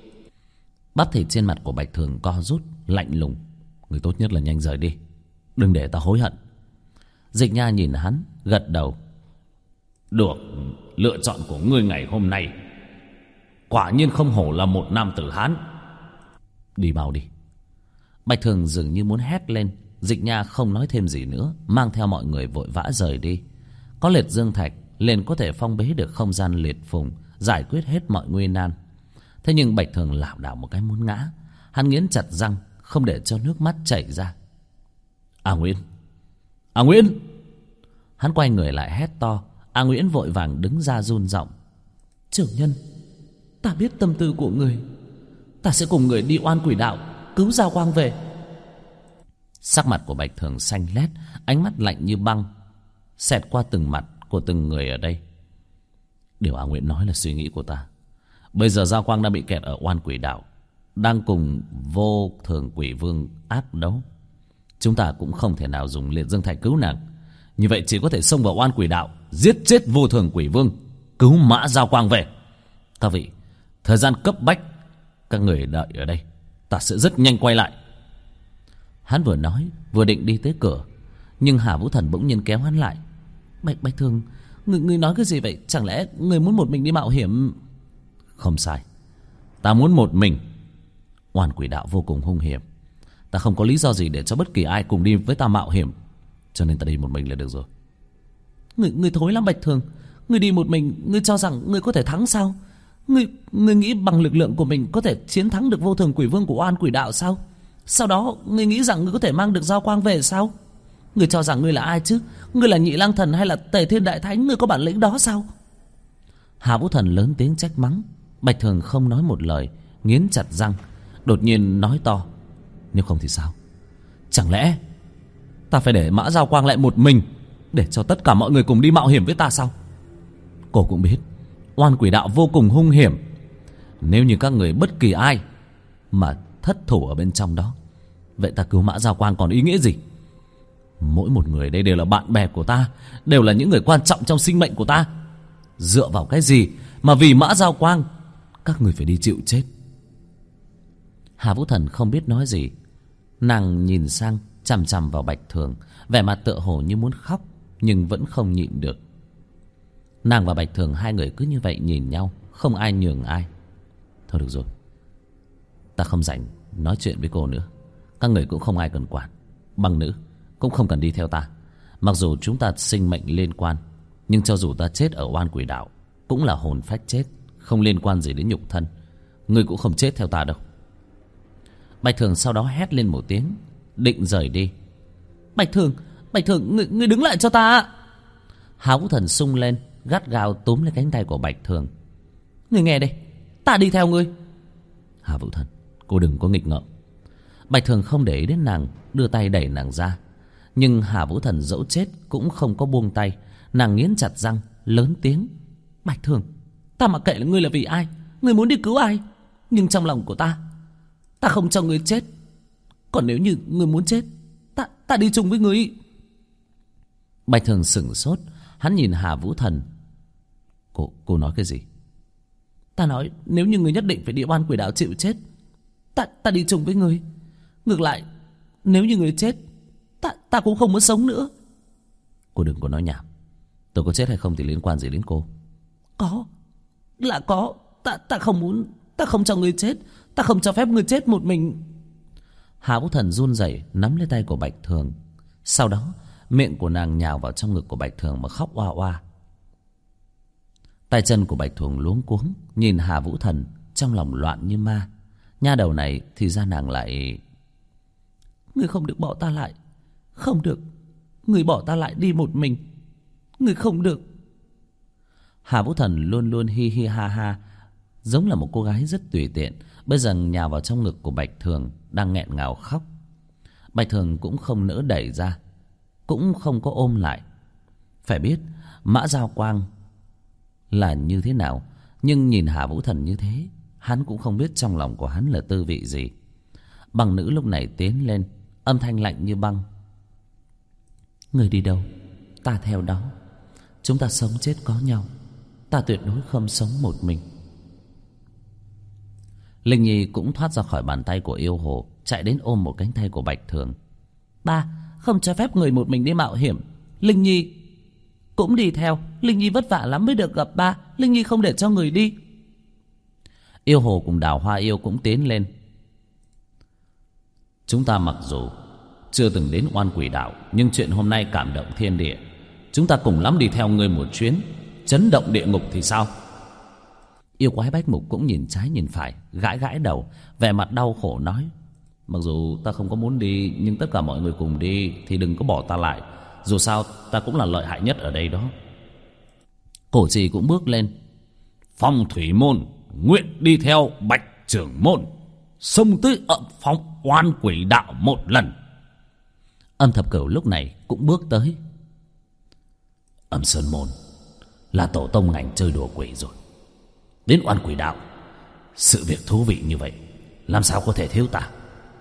S3: Bắp thịt trên mặt của Bạch Thường co rút, lạnh lùng. Ngươi tốt nhất là nhanh rời đi, đừng để ta hối hận. Dịch Nha nhìn hắn, gật đầu.
S2: Được, lựa chọn của ngươi ngày hôm nay quả nhiên không hổ là một nam tử Hán.
S3: Đi mau đi. Bạch Thường dường như muốn hét lên. Dịch Nha không nói thêm gì nữa, mang theo mọi người vội vã rời đi. Có liệt dương thạch liền có thể phong bế được không gian liệt phùng, giải quyết hết mọi nguy nan. Thế nhưng Bạch Thường lảo đảo một cái muốn ngã. Hắn nghiến chặt răng, không để cho nước mắt chảy ra. A Nguyễn, A Nguyễn! Hắn quay người lại hét to. A Nguyễn vội vàng đứng ra run giọng. Trưởng nhân, ta biết tâm tư của người, ta sẽ cùng người đi Oan Quỷ Đạo cứu Giao Quang về. Sắc mặt của Bạch Thường xanh lét, ánh mắt lạnh như băng xẹt qua từng mặt của từng người ở đây. Điều A Nguyễn nói là suy nghĩ của ta. Bây giờ Giao Quang đang bị kẹt ở Oan Quỷ Đạo, đang cùng Vô Thường Quỷ Vương ác đấu. Chúng ta cũng không thể nào dùng liệt dương thạch cứu nàng. Như vậy chỉ có thể xông vào Oan Quỷ Đạo, giết chết Vô Thường Quỷ Vương, cứu Mã Giao Quang về. Các vị, thời gian cấp bách, các người đợi ở đây, ta sẽ rất nhanh quay lại. Hắn vừa nói vừa định đi tới cửa, nhưng Hà Vũ Thần bỗng nhiên kéo hắn lại. Bạch Thường, người nói cái gì vậy? Chẳng lẽ người muốn một mình đi mạo hiểm? Không sai, ta muốn một mình. Oan Quỷ Đạo vô cùng hung hiểm, ta không có lý do gì để cho bất kỳ ai cùng đi với ta mạo hiểm, cho nên ta đi một mình là được rồi. Người thối lắm Bạch Thường. Người đi một mình, người cho rằng người có thể thắng sao? Người nghĩ bằng lực lượng của mình có thể chiến thắng được Vô Thường Quỷ Vương của Oan Quỷ Đạo sao? Sau đó người nghĩ rằng người có thể mang được Giao Quang về sao? Người cho rằng người là ai chứ? Người là Nhị Lang Thần hay là Tề Thiên Đại Thánh? Người có bản lĩnh đó sao? Hà Vũ Thần lớn tiếng trách mắng. Bạch Thường không nói một lời, nghiến chặt răng, đột nhiên nói to. Nếu không thì sao? Chẳng lẽ ta phải để Mã Giao Quang lại một mình, để cho tất cả mọi người cùng đi mạo hiểm với ta sao? Cô cũng biết Oan Quỷ Đạo vô cùng hung hiểm. Nếu như các người bất kỳ ai mà thất thủ ở bên trong đó, vậy ta cứu Mã Giao Quang còn ý nghĩa gì? Mỗi một người đây đều là bạn bè của ta, đều là những người quan trọng trong sinh mệnh của ta. Dựa vào cái gì mà vì Mã Giao Quang các người phải đi chịu chết? Hà Vũ Thần không biết nói gì. Nàng nhìn sang chằm chằm vào Bạch Thường, vẻ mặt tựa hồ như muốn khóc, nhưng vẫn không nhịn được. Nàng và Bạch Thường hai người cứ như vậy nhìn nhau, không ai nhường ai. Thôi được rồi, ta không rảnh nói chuyện với cô nữa. Các người cũng không ai cần quản. Băng nữ cũng không cần đi theo ta. Mặc dù chúng ta sinh mệnh liên quan, nhưng cho dù ta chết ở Oan Quỷ Đạo cũng là hồn phách chết, không liên quan gì đến nhục thân. Ngươi cũng không chết theo ta đâu. Bạch Thường sau đó hét lên một tiếng, định rời đi. Bạch Thường, ngươi đứng lại cho ta. Hà Vũ Thần sung lên, gắt gao túm lấy cánh tay của Bạch Thường. Ngươi nghe đây, ta đi theo ngươi. Hà Vũ Thần, cô đừng có nghịch ngợm. Bạch Thường không để ý đến nàng, đưa tay đẩy nàng ra. Nhưng Hà Vũ Thần dẫu chết cũng không có buông tay. Nàng nghiến chặt răng, lớn tiếng. Bạch Thường, ta mặc kệ là ngươi là vì ai, ngươi muốn đi cứu ai, nhưng trong lòng của ta không cho ngươi chết. Còn nếu như ngươi muốn chết, ta đi chung với ngươi. Bạch Thường sửng sốt, hắn nhìn Hà Vũ Thần. Cô nói cái gì? Ta nói nếu như ngươi nhất định phải đi Oan Quỷ Đạo chịu chết, ta đi chung với ngươi. Ngược lại, nếu như ngươi chết, ta cũng không muốn sống nữa. Cô đừng có nói nhảm. Tôi có chết hay không thì liên quan gì đến cô? Có. Ta không muốn. Ta không cho ngươi chết. Ta không cho phép ngươi chết một mình. Hà Vũ Thần run rẩy nắm lấy tay của Bạch Thường. Sau đó miệng của nàng nhào vào trong ngực của Bạch Thường mà khóc oa oa. Tay chân của Bạch Thường luống cuống nhìn Hà Vũ Thần, trong lòng loạn như ma. Nha đầu này thì ra nàng lại. Ngươi không được bỏ ta lại. Không được. Ngươi bỏ ta lại đi một mình. Ngươi không được. Hà Vũ Thần luôn luôn hi hi ha ha, giống là một cô gái rất tùy tiện. Bây giờ nhào vào trong ngực của Bạch Thường, đang nghẹn ngào khóc. Bạch Thường cũng không nỡ đẩy ra, cũng không có ôm lại. Phải biết Mã Giao Quang là như thế nào, nhưng nhìn Hà Vũ Thần như thế, hắn cũng không biết trong lòng của hắn là tư vị gì. Băng nữ lúc này tiến lên, âm thanh lạnh như băng. Người đi đâu, ta theo đó. Chúng ta sống chết có nhau. Ta tuyệt đối không sống một mình. Linh Nhi cũng thoát ra khỏi bàn tay của yêu hồ, chạy đến ôm một cánh tay của Bạch Thường. Ba, không cho phép người một mình đi mạo hiểm. Linh Nhi cũng đi theo. Linh Nhi vất vả lắm mới được gặp ba. Linh Nhi không để cho người đi. Yêu hồ cùng Đào Hoa Yêu cũng tiến lên. Chúng ta mặc dù chưa từng đến Oan Quỷ Đạo, nhưng chuyện hôm nay cảm động thiên địa. Chúng ta cùng lắm đi theo ngươi một chuyến, chấn động địa ngục thì sao? Yêu quái Bách Mục cũng nhìn trái nhìn phải, gãi gãi đầu, vẻ mặt đau khổ nói. Mặc dù ta không có muốn đi, nhưng tất cả mọi người cùng đi thì đừng có bỏ ta lại. Dù sao ta cũng là lợi hại nhất ở đây đó. Cổ Trì cũng bước lên. Phong Thủy Môn nguyện đi theo Bạch Trưởng Môn, xông tới ậm phong Oan Quỷ Đạo một lần. Âm Thập Cửu lúc này cũng bước tới. Âm Sơn Môn là tổ tông ngành chơi đùa quỷ rồi. Đến Oan Quỷ Đạo, sự việc thú vị như vậy, làm sao có thể thiếu ta?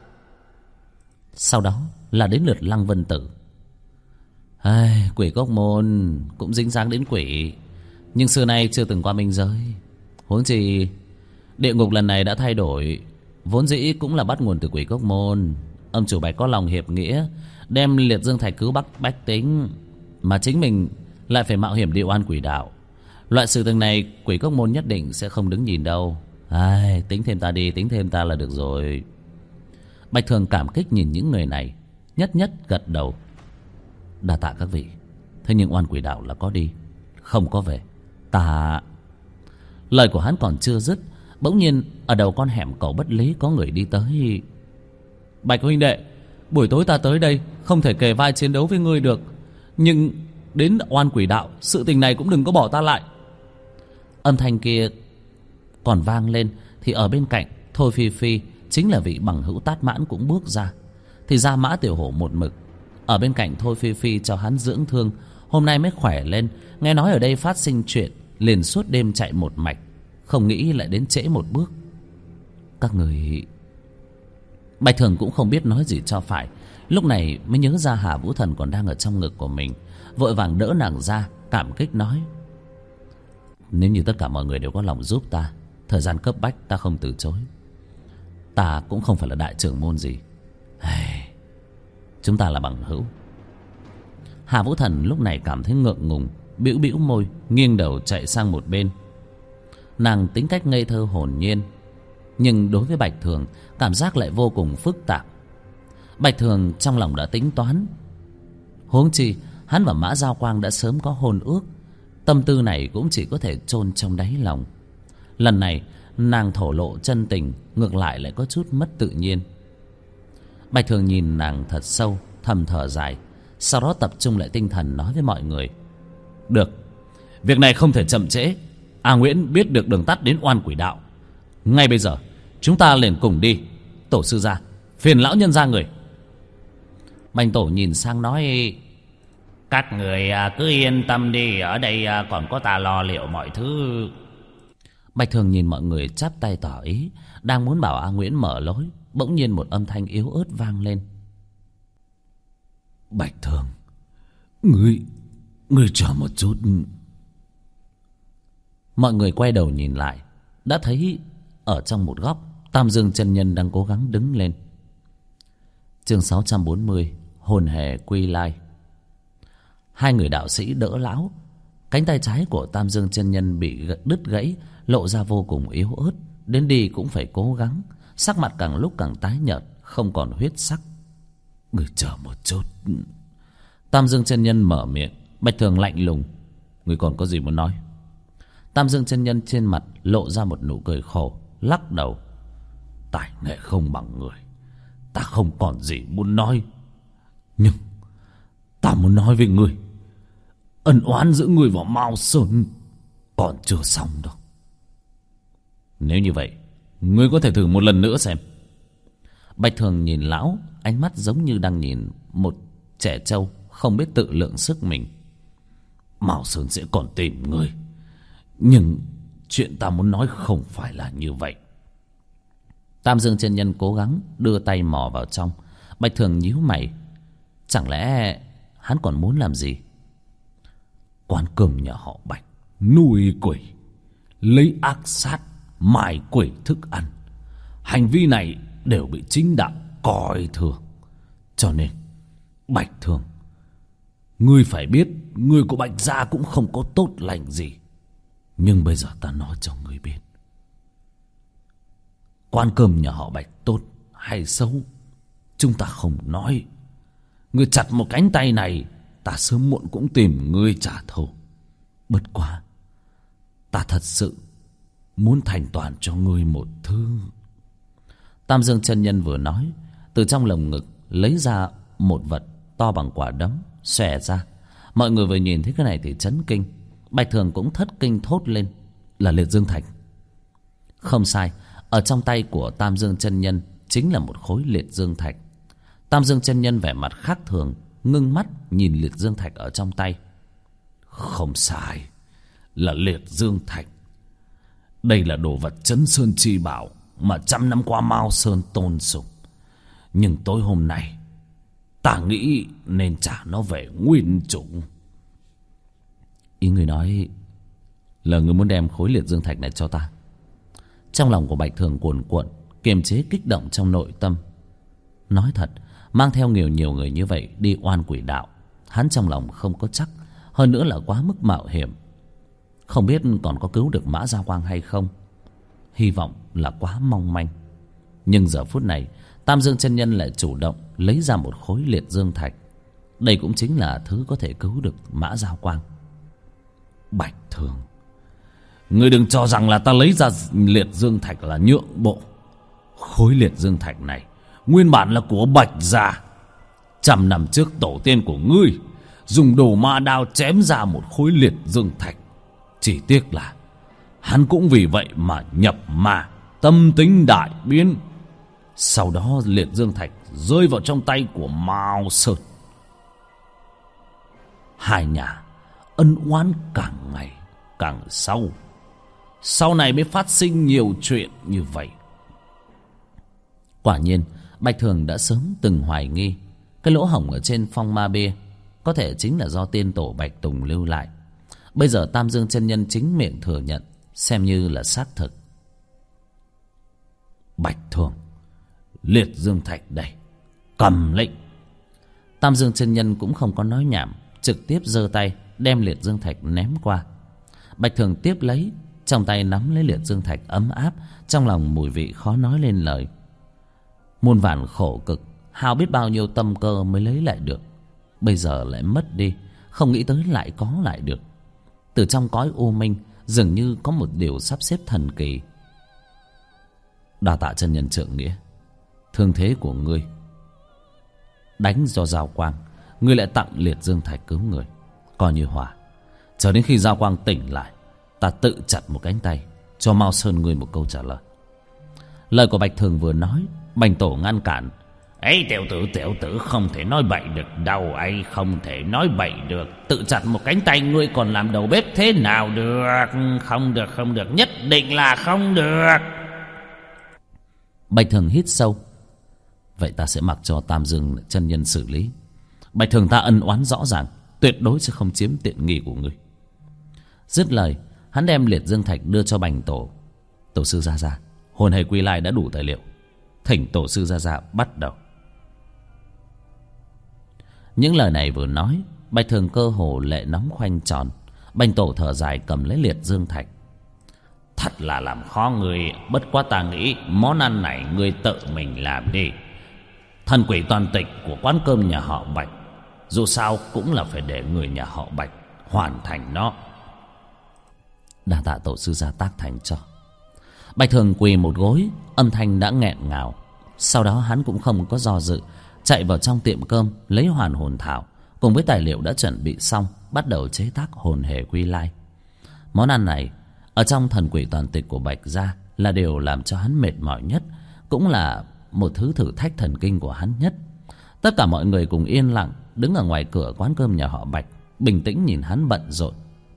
S3: Sau đó là đến lượt Lăng Vân Tử. Quỷ Cốc Môn cũng dính dáng đến quỷ, nhưng xưa nay chưa từng qua minh giới. Huống chi địa ngục lần này đã thay đổi, vốn dĩ cũng là bắt nguồn từ Quỷ Cốc Môn. Ông chủ Bạch có lòng hiệp nghĩa, đem liệt dương thạch cứu bách tính, mà chính mình lại phải mạo hiểm đi Oan Quỷ Đạo. Loại sự tình này Quỷ Cốc Môn nhất định sẽ không đứng nhìn đâu. Tính thêm ta đi, tính thêm ta là được rồi. Bạch Thường cảm kích nhìn những người này, nhất nhất gật đầu. Đa tạ các vị. Thế nhưng Oan Quỷ Đạo là có đi, không có về. Ta... Lời của hắn còn chưa dứt, bỗng nhiên ở đầu con hẻm cầu Bất Lý có người đi tới. Bạch huynh đệ, buổi tối ta tới đây không thể kề vai chiến đấu với ngươi được, nhưng đến Oan Quỷ Đạo, sự tình này cũng đừng có bỏ ta lại. Âm thanh kia còn vang lên thì ở bên cạnh Thôi Phi Phi, chính là vị bằng hữu Tát Mãn, cũng bước ra. Thì ra Mã Tiểu Hổ một mực ở bên cạnh Thôi Phi Phi cho hắn dưỡng thương, hôm nay mới khỏe lên. Nghe nói ở đây phát sinh chuyện, liền suốt đêm chạy một mạch, không nghĩ lại đến trễ một bước. Các người... Bạch Thường cũng không biết nói gì cho phải, lúc này mới nhớ ra Hà Vũ Thần còn đang ở trong ngực của mình, vội vàng đỡ nàng ra, cảm kích nói. Nếu như tất cả mọi người đều có lòng giúp ta, thời gian cấp bách ta không từ chối. Ta cũng không phải là đại trưởng môn gì. chúng ta là bằng hữu. Hà Vũ Thần lúc này cảm thấy ngượng ngùng, bĩu bĩu môi, nghiêng đầu chạy sang một bên. Nàng tính cách ngây thơ hồn nhiên, nhưng đối với Bạch Thường cảm giác lại vô cùng phức tạp. Bạch Thường trong lòng đã tính toán, huống chi hắn và Mã Giao Quang đã sớm có hôn ước, tâm tư này cũng chỉ có thể chôn trong đáy lòng. Lần này nàng thổ lộ chân tình, ngược lại có chút mất tự nhiên. Bạch Thường nhìn nàng thật sâu, thầm thở dài, sau đó tập trung lại tinh thần nói với mọi người:
S2: Được, việc này không thể chậm trễ. A Nguyễn biết được đường tắt đến Oan Quỷ Đạo. Ngay bây giờ chúng ta liền cùng đi. Tổ sư gia, phiền lão nhân ra người.
S3: Bành Tổ nhìn sang nói:
S4: Các người cứ yên tâm đi, ở đây còn có ta lo liệu mọi thứ.
S3: Bạch Thường nhìn mọi người chắp tay tỏ ý, đang muốn bảo A Nguyễn mở lối, bỗng nhiên một âm thanh yếu ớt vang lên:
S2: Bạch Thường, ngươi chờ một chút.
S3: Mọi người quay đầu nhìn lại, đã thấy ở trong một góc Tam Dương chân nhân đang cố gắng đứng lên. Chương 640, hồn hề quy lai. Hai người đạo sĩ đỡ lão. Cánh tay trái của Tam Dương chân nhân bị đứt gãy, lộ ra vô cùng yếu ớt, đến đi cũng phải cố gắng, sắc mặt càng lúc càng tái nhợt, không còn huyết sắc.
S2: Ngươi chờ một chút.
S3: Tam Dương chân nhân mở miệng. Bạch Thường lạnh lùng:
S2: Ngươi còn có gì muốn nói?
S3: Tam Dương chân nhân trên mặt lộ ra một nụ cười khổ, lắc đầu:
S2: Tài nghệ không bằng người, ta không còn gì muốn nói. Nhưng ta muốn nói với ngươi, ân oán giữa ngươi và Mao Sơn còn chưa xong đâu.
S3: Nếu như vậy,
S2: ngươi có thể thử một lần nữa xem.
S3: Bạch Thường nhìn lão, ánh mắt giống như đang nhìn một trẻ trâu không biết tự lượng sức mình.
S2: Mao Sơn sẽ còn tìm ngươi, nhưng chuyện ta muốn nói không phải là như vậy.
S3: Tam Dương chân nhân cố gắng đưa tay mò vào trong. Bạch Thường nhíu mày, chẳng lẽ hắn còn muốn làm gì?
S2: Quán cơm nhà họ Bạch nuôi quỷ, lấy ác sát mài quỷ thức ăn, hành vi này đều bị chính đạo coi thường. Cho nên Bạch Thường, ngươi phải biết, ngươi của Bạch gia cũng không có tốt lành gì. Nhưng bây giờ ta nói cho ngươi biết, quán cơm nhà họ Bạch tốt hay xấu chúng ta không nói. Ngươi chặt một cánh tay này, ta sớm muộn cũng tìm ngươi trả thù. Bất quá ta thật sự muốn thành toàn cho ngươi một thứ.
S3: Tam Dương chân nhân vừa nói, từ trong lồng ngực lấy ra một vật to bằng quả đấm, xòe ra. Mọi người vừa nhìn thấy cái này thì chấn kinh. Bạch Thường cũng thất kinh thốt lên: Là liệt dương thạch. Không sai, ở trong tay của Tam Dương chân nhân chính là một khối liệt dương thạch. Tam Dương chân nhân vẻ mặt khác thường, ngưng mắt nhìn liệt dương thạch ở trong tay.
S2: Không sai, là liệt dương thạch. Đây là đồ vật Chấn Sơn chi bảo mà trăm năm qua Mao Sơn tôn sùng. Nhưng tối hôm nay ta nghĩ nên trả nó về nguyên chủ.
S3: Ý người nói là người muốn đem khối liệt dương thạch này cho ta. Trong lòng của Bạch Thường cuồn cuộn, kiềm chế kích động trong nội tâm. Nói thật, mang theo nhiều người như vậy đi Oan Quỷ Đạo, hắn trong lòng không có chắc. Hơn nữa là quá mức mạo hiểm, không biết còn có cứu được Mã Gia Quang hay không. Hy vọng là quá mong manh. Nhưng giờ phút này Tam Dương chân nhân lại chủ động lấy ra một khối liệt dương thạch. Đây cũng chính là thứ có thể cứu được Mã Gia Quang.
S2: Bạch Thường, ngươi đừng cho rằng là ta lấy ra liệt dương thạch là nhượng bộ. Khối liệt dương thạch này nguyên bản là của Bạch gia. 100 năm trước tổ tiên của ngươi dùng đồ ma đao chém ra một khối liệt dương thạch. Chỉ tiếc là hắn cũng vì vậy mà nhập ma, tâm tính đại biến. Sau đó liệt dương thạch rơi vào trong tay của Mao Sơn. Hai nhà ân oán càng ngày càng sâu. Sau này mới phát sinh nhiều chuyện như vậy.
S3: Quả nhiên Bạch Thường đã sớm từng hoài nghi cái lỗ hổng ở trên phong ma bia có thể chính là do tiên tổ Bạch Tùng lưu lại. Bây giờ Tam Dương chân nhân chính miệng thừa nhận, xem như là xác thực.
S2: Bạch Thường, liệt dương thạch đây, cầm lệnh.
S3: Tam Dương chân nhân cũng không có nói nhảm, trực tiếp giơ tay đem liệt dương thạch ném qua. Bạch Thường tiếp lấy, trong tay nắm lấy liệt dương thạch ấm áp, trong lòng mùi vị khó nói lên lời. Muôn vàn khổ cực, hao biết bao nhiêu tâm cơ mới lấy lại được, bây giờ lại mất đi, không nghĩ tới lại có lại được. Từ trong cõi u minh dường như có một điều sắp xếp thần kỳ. Đa tạ chân nhân trượng nghĩa, thương thế của ngươi đánh do Giao Quang, ngươi lại tặng liệt dương thạch cứu người, coi như hòa. Chờ đến khi Giao Quang tỉnh lại, ta tự chặt một cánh tay, cho Mao Sơn ngươi một câu trả lời. Lời của Bạch Thường vừa nói, Bành Tổ ngăn cản.
S4: Ấy tiểu tử không thể nói bậy được đâu, ấy không thể nói bậy được. Tự chặt một cánh tay ngươi còn làm đầu bếp thế nào được? Không được, nhất định là không được.
S3: Bạch Thường hít sâu. Vậy ta sẽ mặc cho Tam Dương chân nhân xử lý. Bạch Thường ta ân oán rõ ràng, tuyệt đối sẽ không chiếm tiện nghi của ngươi. Dứt lời, hắn đem liệt dương thạch đưa cho Bành Tổ. Tổ sư Gia Gia, hồn hề quy lai đã đủ tài liệu, thỉnh tổ sư Gia Gia bắt đầu. Những lời này vừa nói, Bạch Thường cơ hồ lệ nóng khoanh tròn. Bành Tổ thở dài cầm lấy liệt dương thạch.
S4: Thật là làm khó người, bất quá ta nghĩ món ăn này ngươi tự mình làm đi. Thần quỷ toàn tịch của quán cơm nhà họ Bạch, dù sao cũng là phải để người nhà họ Bạch hoàn thành nó.
S3: Đa tạ tổ sư gia tác thành cho. Bạch Thường quỳ một gối, âm thanh đã nghẹn ngào. Sau đó hắn cũng không có do dự, chạy vào trong tiệm cơm lấy hoàn hồn thảo cùng với tài liệu đã chuẩn bị xong, bắt đầu chế tác hồn hề quy lai. Món ăn này ở trong thần quỷ toàn tịch của Bạch gia là điều làm cho hắn mệt mỏi nhất, cũng là một thứ thử thách thần kinh của hắn nhất. Tất cả mọi người cùng yên lặng đứng ở ngoài cửa quán cơm nhà họ Bạch, bình tĩnh nhìn hắn bận rộn.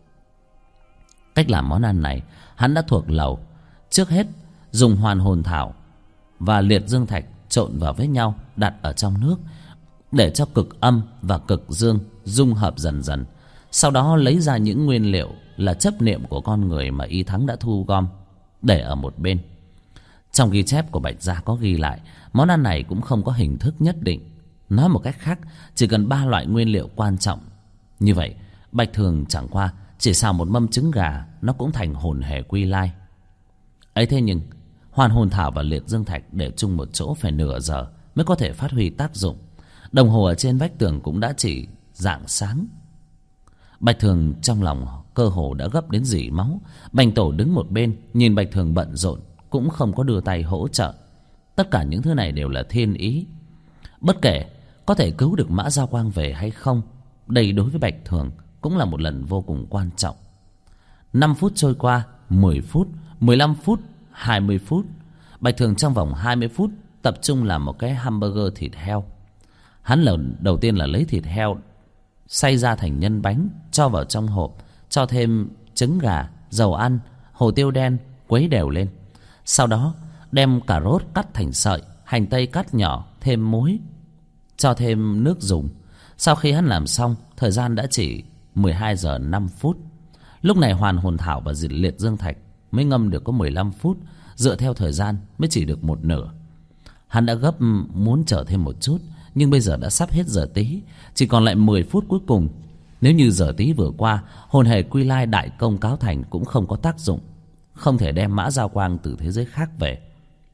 S3: Cách làm món ăn này hắn đã thuộc lầu. Trước hết dùng hoàn hồn thảo và liệt dương thạch trộn vào với nhau, đặt ở trong nước để cho cực âm và cực dương dung hợp dần dần. Sau đó lấy ra những nguyên liệu là chấp niệm của con người mà Y Thắng đã thu gom, để ở một bên. Trong ghi chép của Bạch gia có ghi lại món ăn này cũng không có hình thức nhất định. Nói một cách khác, chỉ cần 3 loại nguyên liệu quan trọng. Như vậy Bạch Thường chẳng qua chỉ xào một mâm trứng gà, nó cũng thành hồn hề quy lai. Ấy thế nhưng hoàn hồn thảo và liệt dương thạch để chung một chỗ phải nửa giờ mới có thể phát huy tác dụng. Đồng hồ ở trên vách tường cũng đã chỉ rạng sáng. Bạch Thường trong lòng cơ hồ đã gấp đến rỉ máu. Bành Tổ đứng một bên nhìn Bạch Thường bận rộn, cũng không có đưa tay hỗ trợ. Tất cả những thứ này đều là thiên ý. Bất kể có thể cứu được Mã Giao Quang về hay không, đây đối với Bạch Thường cũng là một lần vô cùng quan trọng. 5 phút trôi qua, 10 phút, 15 phút, 20 phút. Bạch Thường trong vòng 20 phút tập trung làm một cái hamburger thịt heo. Hắn lần đầu tiên là lấy thịt heo xay ra thành nhân bánh, cho vào trong hộp, cho thêm trứng gà, dầu ăn, hồ tiêu đen, quấy đều lên. Sau đó đem cà rốt cắt thành sợi, hành tây cắt nhỏ, thêm muối, cho thêm nước dùng. Sau khi hắn làm xong, thời gian đã chỉ 12 giờ 5 phút. Lúc này hoàn hồn thảo và liệt dương thạch mới ngâm được có 15 phút, dựa theo thời gian mới chỉ được một nửa. Hắn đã gấp muốn chờ thêm một chút, nhưng bây giờ đã sắp hết giờ tí, chỉ còn lại 10 phút cuối cùng. Nếu như giờ tí vừa qua, hồn hề quy lai đại công cáo thành cũng không có tác dụng, không thể đem Mã Giao Quang từ thế giới khác về.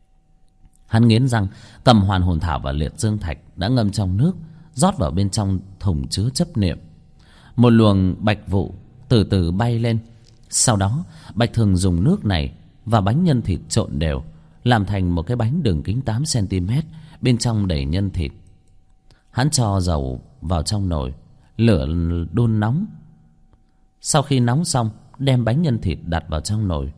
S3: Hắn nghiến răng cầm hoàn hồn thảo và liệt dương thạch đã ngâm trong nước, rót vào bên trong thùng chứa chấp niệm. Một luồng bạch vụ từ từ bay lên. Sau đó Bạch Thường dùng nước này và bánh nhân thịt trộn đều, làm thành một cái bánh đường kính 8 cm, bên trong đầy nhân thịt. Hắn cho dầu vào trong nồi, lửa đun nóng. Sau khi nóng xong, đem bánh nhân thịt đặt vào trong nồi,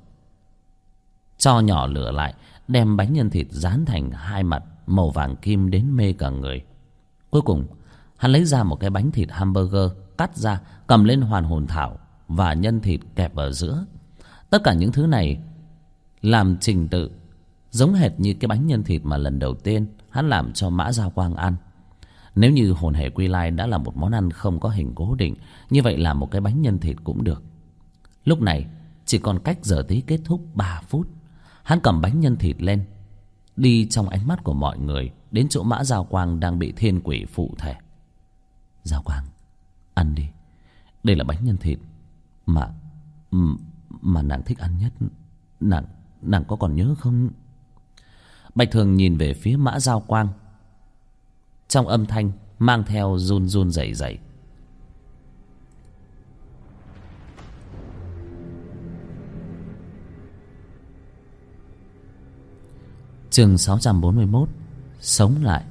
S3: cho nhỏ lửa lại, đem bánh nhân thịt dán thành 2 mặt màu vàng kim đến mê cả người. Cuối cùng hắn lấy ra một cái bánh thịt hamburger, cắt ra, cầm lên hoàn hồn thảo và nhân thịt kẹp ở giữa. Tất cả những thứ này làm trình tự giống hệt như cái bánh nhân thịt mà lần đầu tiên hắn làm cho Mã Giao Quang ăn. Nếu như hồn hề quy lai đã là một món ăn không có hình cố định, như vậy làm một cái bánh nhân thịt cũng được. Lúc này chỉ còn cách giờ tí kết thúc 3 phút. Hắn cầm bánh nhân thịt lên, đi trong ánh mắt của mọi người đến chỗ Mã Giao Quang đang bị thiên quỷ phụ thể. Giao Quang, ăn đi. Đây là bánh nhân thịt mà nàng thích ăn nhất. Nàng có còn nhớ không?
S2: Bạch Thường nhìn về phía Mã Giao Quang, trong âm thanh mang theo run run rẩy rẩy. Chương 641. Sống lại.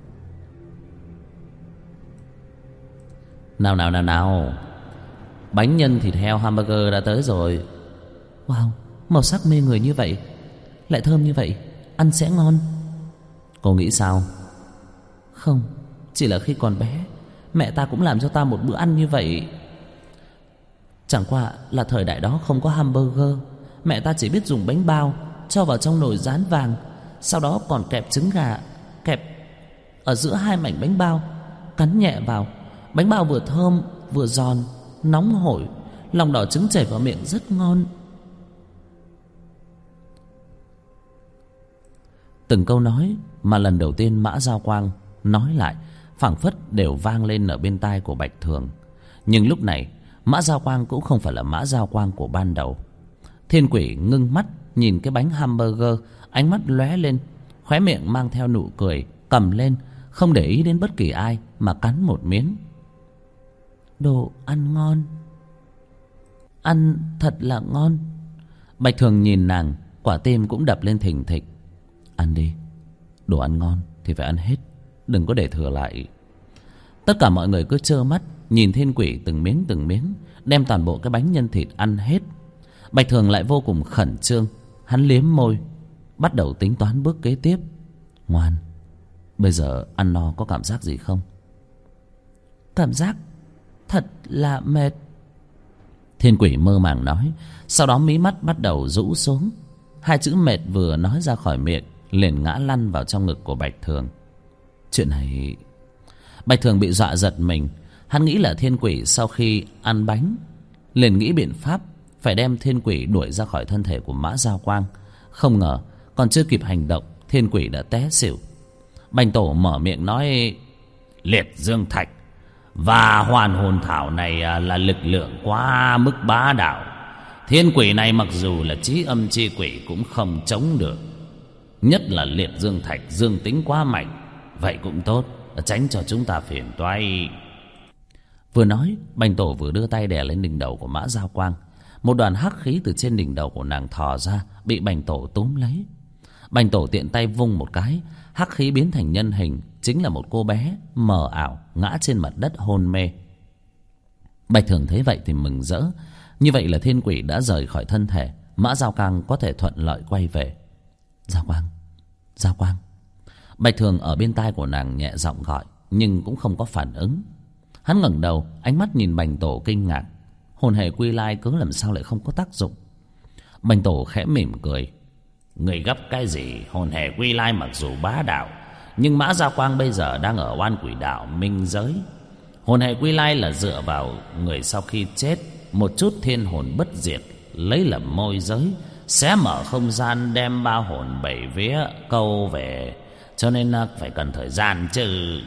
S2: Nào, bánh nhân thịt heo hamburger đã tới rồi.
S3: Wow, màu sắc mê người như vậy, lại thơm như vậy, ăn sẽ ngon.
S2: Cô nghĩ sao?
S3: Không, chỉ là khi còn bé mẹ ta cũng làm cho ta một bữa ăn như vậy. Chẳng qua là thời đại đó không có hamburger, mẹ ta chỉ biết dùng bánh bao cho vào trong nồi rán vàng, sau đó còn kẹp trứng gà, kẹp ở giữa hai mảnh bánh bao, cắn nhẹ vào. Bánh bao vừa thơm vừa giòn, nóng hổi, lòng đỏ trứng chảy vào miệng rất ngon.
S2: Từng câu nói mà lần đầu tiên Mã Giao Quang nói lại phảng phất đều vang lên ở bên tai của Bạch Thường. Nhưng lúc này Mã Giao Quang cũng không phải là Mã Giao Quang của ban đầu. Thiên Quỷ ngưng mắt nhìn cái bánh hamburger, ánh mắt lóe lên, khóe miệng mang theo nụ cười, cầm lên, không để ý đến bất kỳ ai mà cắn một miếng.
S3: Đồ ăn ngon, ăn thật là ngon.
S2: Bạch Thường nhìn nàng, quả tim cũng đập lên thình thịch. Ăn đi, đồ ăn ngon thì phải ăn hết, đừng có để thừa lại. Tất cả mọi người cứ trơ mắt nhìn Thiên Quỷ từng miếng đem toàn bộ cái bánh nhân thịt ăn hết. Bạch Thường lại vô cùng khẩn trương, hắn liếm môi, bắt đầu tính toán bước kế tiếp. Ngoan, bây giờ ăn no có cảm giác gì không?
S3: Cảm giác thật là mệt.
S2: Thiên Quỷ mơ màng nói, sau đó mí mắt bắt đầu rũ xuống. Hai chữ mệt vừa nói ra khỏi miệng liền ngã lăn vào trong ngực của Bạch Thường. Chuyện này... Bạch Thường bị dọa giật mình. Hắn nghĩ là Thiên Quỷ sau khi ăn bánh liền nghĩ biện pháp phải đem Thiên Quỷ đuổi ra khỏi thân thể của Mã Giao Quang. Không ngờ còn chưa kịp hành động, Thiên Quỷ đã té xỉu. Bành Tổ mở miệng nói, liệt dương thạch và hoàn hồn thảo này là lực lượng quá mức bá đạo. Thiên Quỷ này mặc dù là chí âm chi quỷ cũng không chống được. Nhất là liệt dương thạch dương tính quá mạnh. Vậy cũng tốt, tránh cho chúng ta phiền toái. Vừa nói, Bành Tổ vừa đưa tay đè lên đỉnh đầu của Mã Giao Quang. Một đoàn hắc khí từ trên đỉnh đầu của nàng thò ra, bị Bành Tổ túm lấy. Bành Tổ tiện tay vung một cái, hắc khí biến thành nhân hình, chính là một cô bé mờ ảo ngã trên mặt đất hôn mê. Bạch Thường thấy vậy thì mừng rỡ. Như vậy là Thiên Quỷ đã rời khỏi thân thể, Mã Giao Quang có thể thuận lợi quay về. Giao Quang, Giao Quang. Bạch Thường ở bên tai của nàng nhẹ giọng gọi, nhưng cũng không có phản ứng. Hắn ngẩng đầu, ánh mắt nhìn Bành Tổ kinh ngạc. Hồn hề quy lai cứ làm sao lại không có tác dụng? Bành Tổ khẽ mỉm cười. Người gấp cái gì? Hồn hề quy lai mặc dù bá đạo, nhưng Mã Giao Quang bây giờ đang ở oan quỷ đạo minh giới. Hồn hề quy lai là dựa vào người sau khi chết một chút thiên hồn bất diệt, lấy làm môi giới, xé mở không gian đem ba hồn bảy vía câu về, cho nên phải cần thời gian chứ.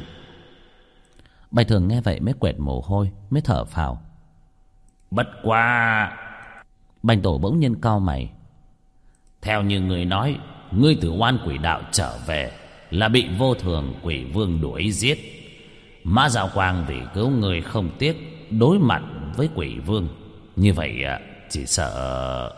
S2: Bạch Thường nghe vậy mới quệt mồ hôi, mới thở phào. Bất quá... Bành Tổ bỗng nhiên cau mày. Theo như người nói, ngươi từ oan quỷ đạo trở về là bị vô thường quỷ vương đuổi giết. Mã Giao Quang vì cứu người không tiếc đối mặt với quỷ vương. Như vậy chỉ sợ...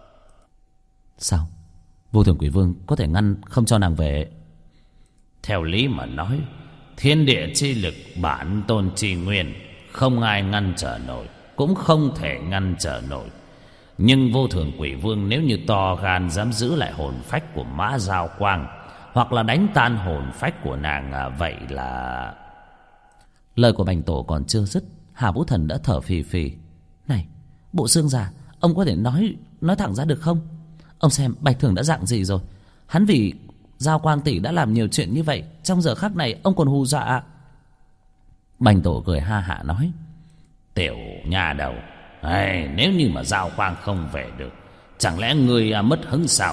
S2: Sao? Vô thường quỷ vương có thể ngăn không cho nàng về? Theo lý mà nói, thiên địa chi lực bản tôn chi nguyên, không ai ngăn trở nổi, cũng không thể ngăn trở nổi. Nhưng vô thường quỷ vương nếu như to gan dám giữ lại hồn phách của Mã Giao Quang, hoặc là đánh tan hồn phách của nàng, vậy là... Lời của Bành Tổ còn chưa dứt, Hà Vũ Thần đã thở phì phì. Này, bộ xương già, ông có thể nói thẳng ra được không? Ông xem Bạch Thường đã dạng gì rồi. Hắn vì Giao Quang tỷ đã làm nhiều chuyện như vậy, trong giờ khắc này ông còn hù dọa. Bành Tổ cười ha hả nói, tiểu nhà đầu, nếu như mà Giao Quang không về được, chẳng lẽ người mất hứng sao?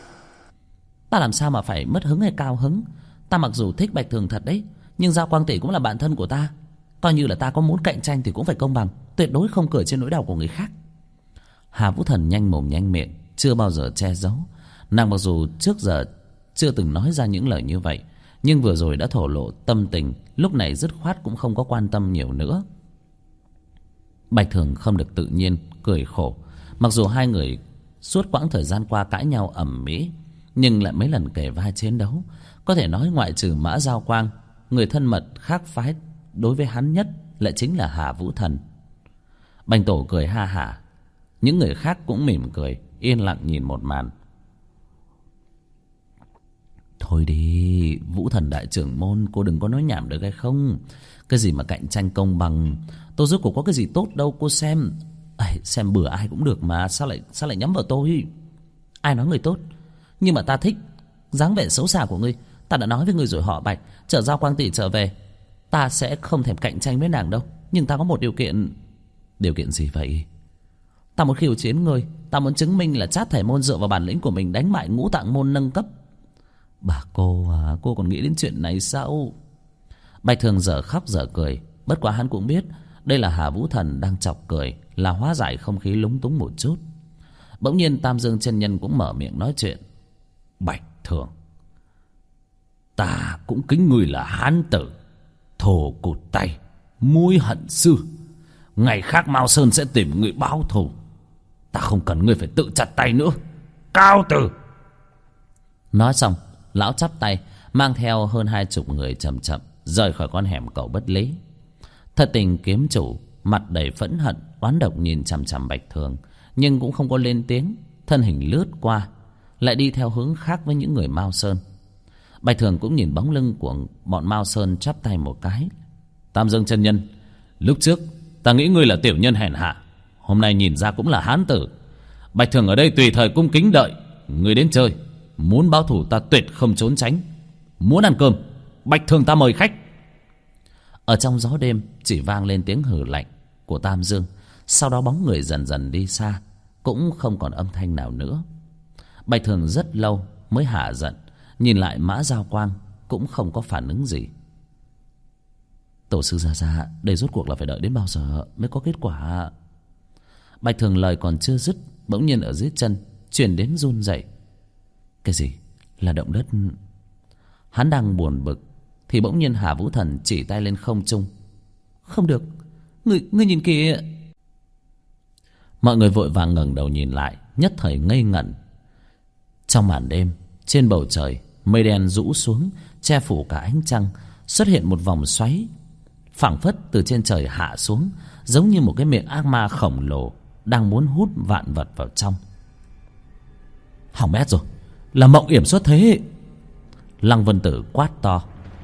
S2: Ta làm sao mà phải mất hứng hay cao hứng? Ta mặc dù thích Bạch Thường thật đấy, nhưng Giao Quang tỷ cũng là bạn thân của ta.
S3: Coi như là ta có muốn cạnh tranh thì cũng phải công bằng, tuyệt đối không cười trên nỗi đau của người khác. Hà Vũ Thần nhanh mồm nhanh miệng, chưa bao giờ che giấu. Nàng mặc dù trước giờ chưa từng nói ra những lời như vậy, nhưng vừa rồi đã thổ lộ tâm tình, lúc này dứt khoát cũng không có quan tâm nhiều nữa. Bạch Thường không được tự nhiên, cười khổ. Mặc dù hai người suốt quãng thời gian qua cãi nhau ầm ĩ, nhưng lại mấy lần kề vai chiến đấu. Có thể nói ngoại trừ Mã Giao Quang, người thân mật khác phái đối với hắn nhất lại chính là Hà Vũ Thần. Bành Tổ cười ha hả, những người khác cũng mỉm cười, yên lặng nhìn một màn. Thôi đi, Vũ Thần đại trưởng môn, cô đừng có nói nhảm được hay không? Cái gì mà cạnh tranh công bằng, tôi rốt cuộc có cái gì tốt đâu, cô xem. Xem bừa ai cũng được mà, sao lại nhắm vào tôi? Ai nói người tốt? Nhưng mà ta thích dáng vẻ xấu xa của ngươi. Ta đã nói với ngươi rồi họ Bạch, chờ Giao Quang tỷ trở về, ta sẽ không thèm cạnh tranh với nàng đâu. Nhưng ta có một điều kiện. Điều kiện gì vậy? Ta muốn khiêu chiến ngươi. Ta muốn chứng minh là Trát Thải môn dựa vào bản lĩnh của mình đánh bại Ngũ Tạng môn nâng cấp. Bà cô à, cô còn nghĩ đến chuyện này sao? Bạch Thường dở khóc dở cười. Bất quá hắn cũng biết đây là Hà Vũ Thần đang chọc cười, là hóa giải không khí lúng túng một chút. Bỗng nhiên Tam Dương chân nhân cũng mở miệng nói chuyện. Bạch Thường, ta cũng kính ngươi là hán tử, thồ cụt tay, mối hận sư. Ngày khác Mao Sơn sẽ tìm người báo thù. Ta không cần ngươi phải tự chặt tay nữa. Cao tử. Nói xong, lão chắp tay, mang theo hơn 20 người chậm chậm rời khỏi con hẻm cầu bất lý. Thật tình kiếm chủ mặt đầy phẫn hận, oán độc nhìn chằm chằm Bạch Thường, nhưng cũng không có lên tiếng, thân hình lướt qua, lại đi theo hướng khác với những người Mao Sơn. Bạch Thường cũng nhìn bóng lưng của bọn Mao Sơn, chắp tay một cái. Tam Dương chân nhân, lúc trước ta nghĩ ngươi là tiểu nhân hèn hạ, hôm nay nhìn ra cũng là hán tử. Bạch Thường ở đây tùy thời cung kính đợi ngươi đến chơi. Muốn báo thù ta tuyệt không trốn tránh. Muốn ăn cơm, Bạch Thường ta mời khách. Ở trong gió đêm chỉ vang lên tiếng hừ lạnh của Tam Dương. Sau đó bóng người dần dần đi xa, cũng không còn âm thanh nào nữa. Bạch Thường rất lâu mới hạ giận, nhìn lại Mã Giao Quang cũng không có phản ứng gì. Tổ sư già, đây rốt cuộc là phải đợi đến bao giờ mới có kết quả? Bạch Thường lời còn chưa dứt, bỗng nhiên ở dưới chân truyền đến run rẩy. Cái gì? Là động đất? Hắn đang buồn bực thì bỗng nhiên Hà Vũ Thần chỉ tay lên không trung. Không được, ngươi nhìn kìa. Mọi người vội vàng ngẩng đầu nhìn lại, nhất thời ngây ngẩn. Trong màn đêm, trên bầu trời mây đen rũ xuống, che phủ cả ánh trăng. Xuất hiện một vòng xoáy phảng phất từ trên trời hạ xuống, giống như một cái miệng ác ma khổng lồ đang muốn hút vạn vật vào trong. Hỏng bét rồi, là Mộng Yểm xuất thế. Lăng Vân Tử quát to.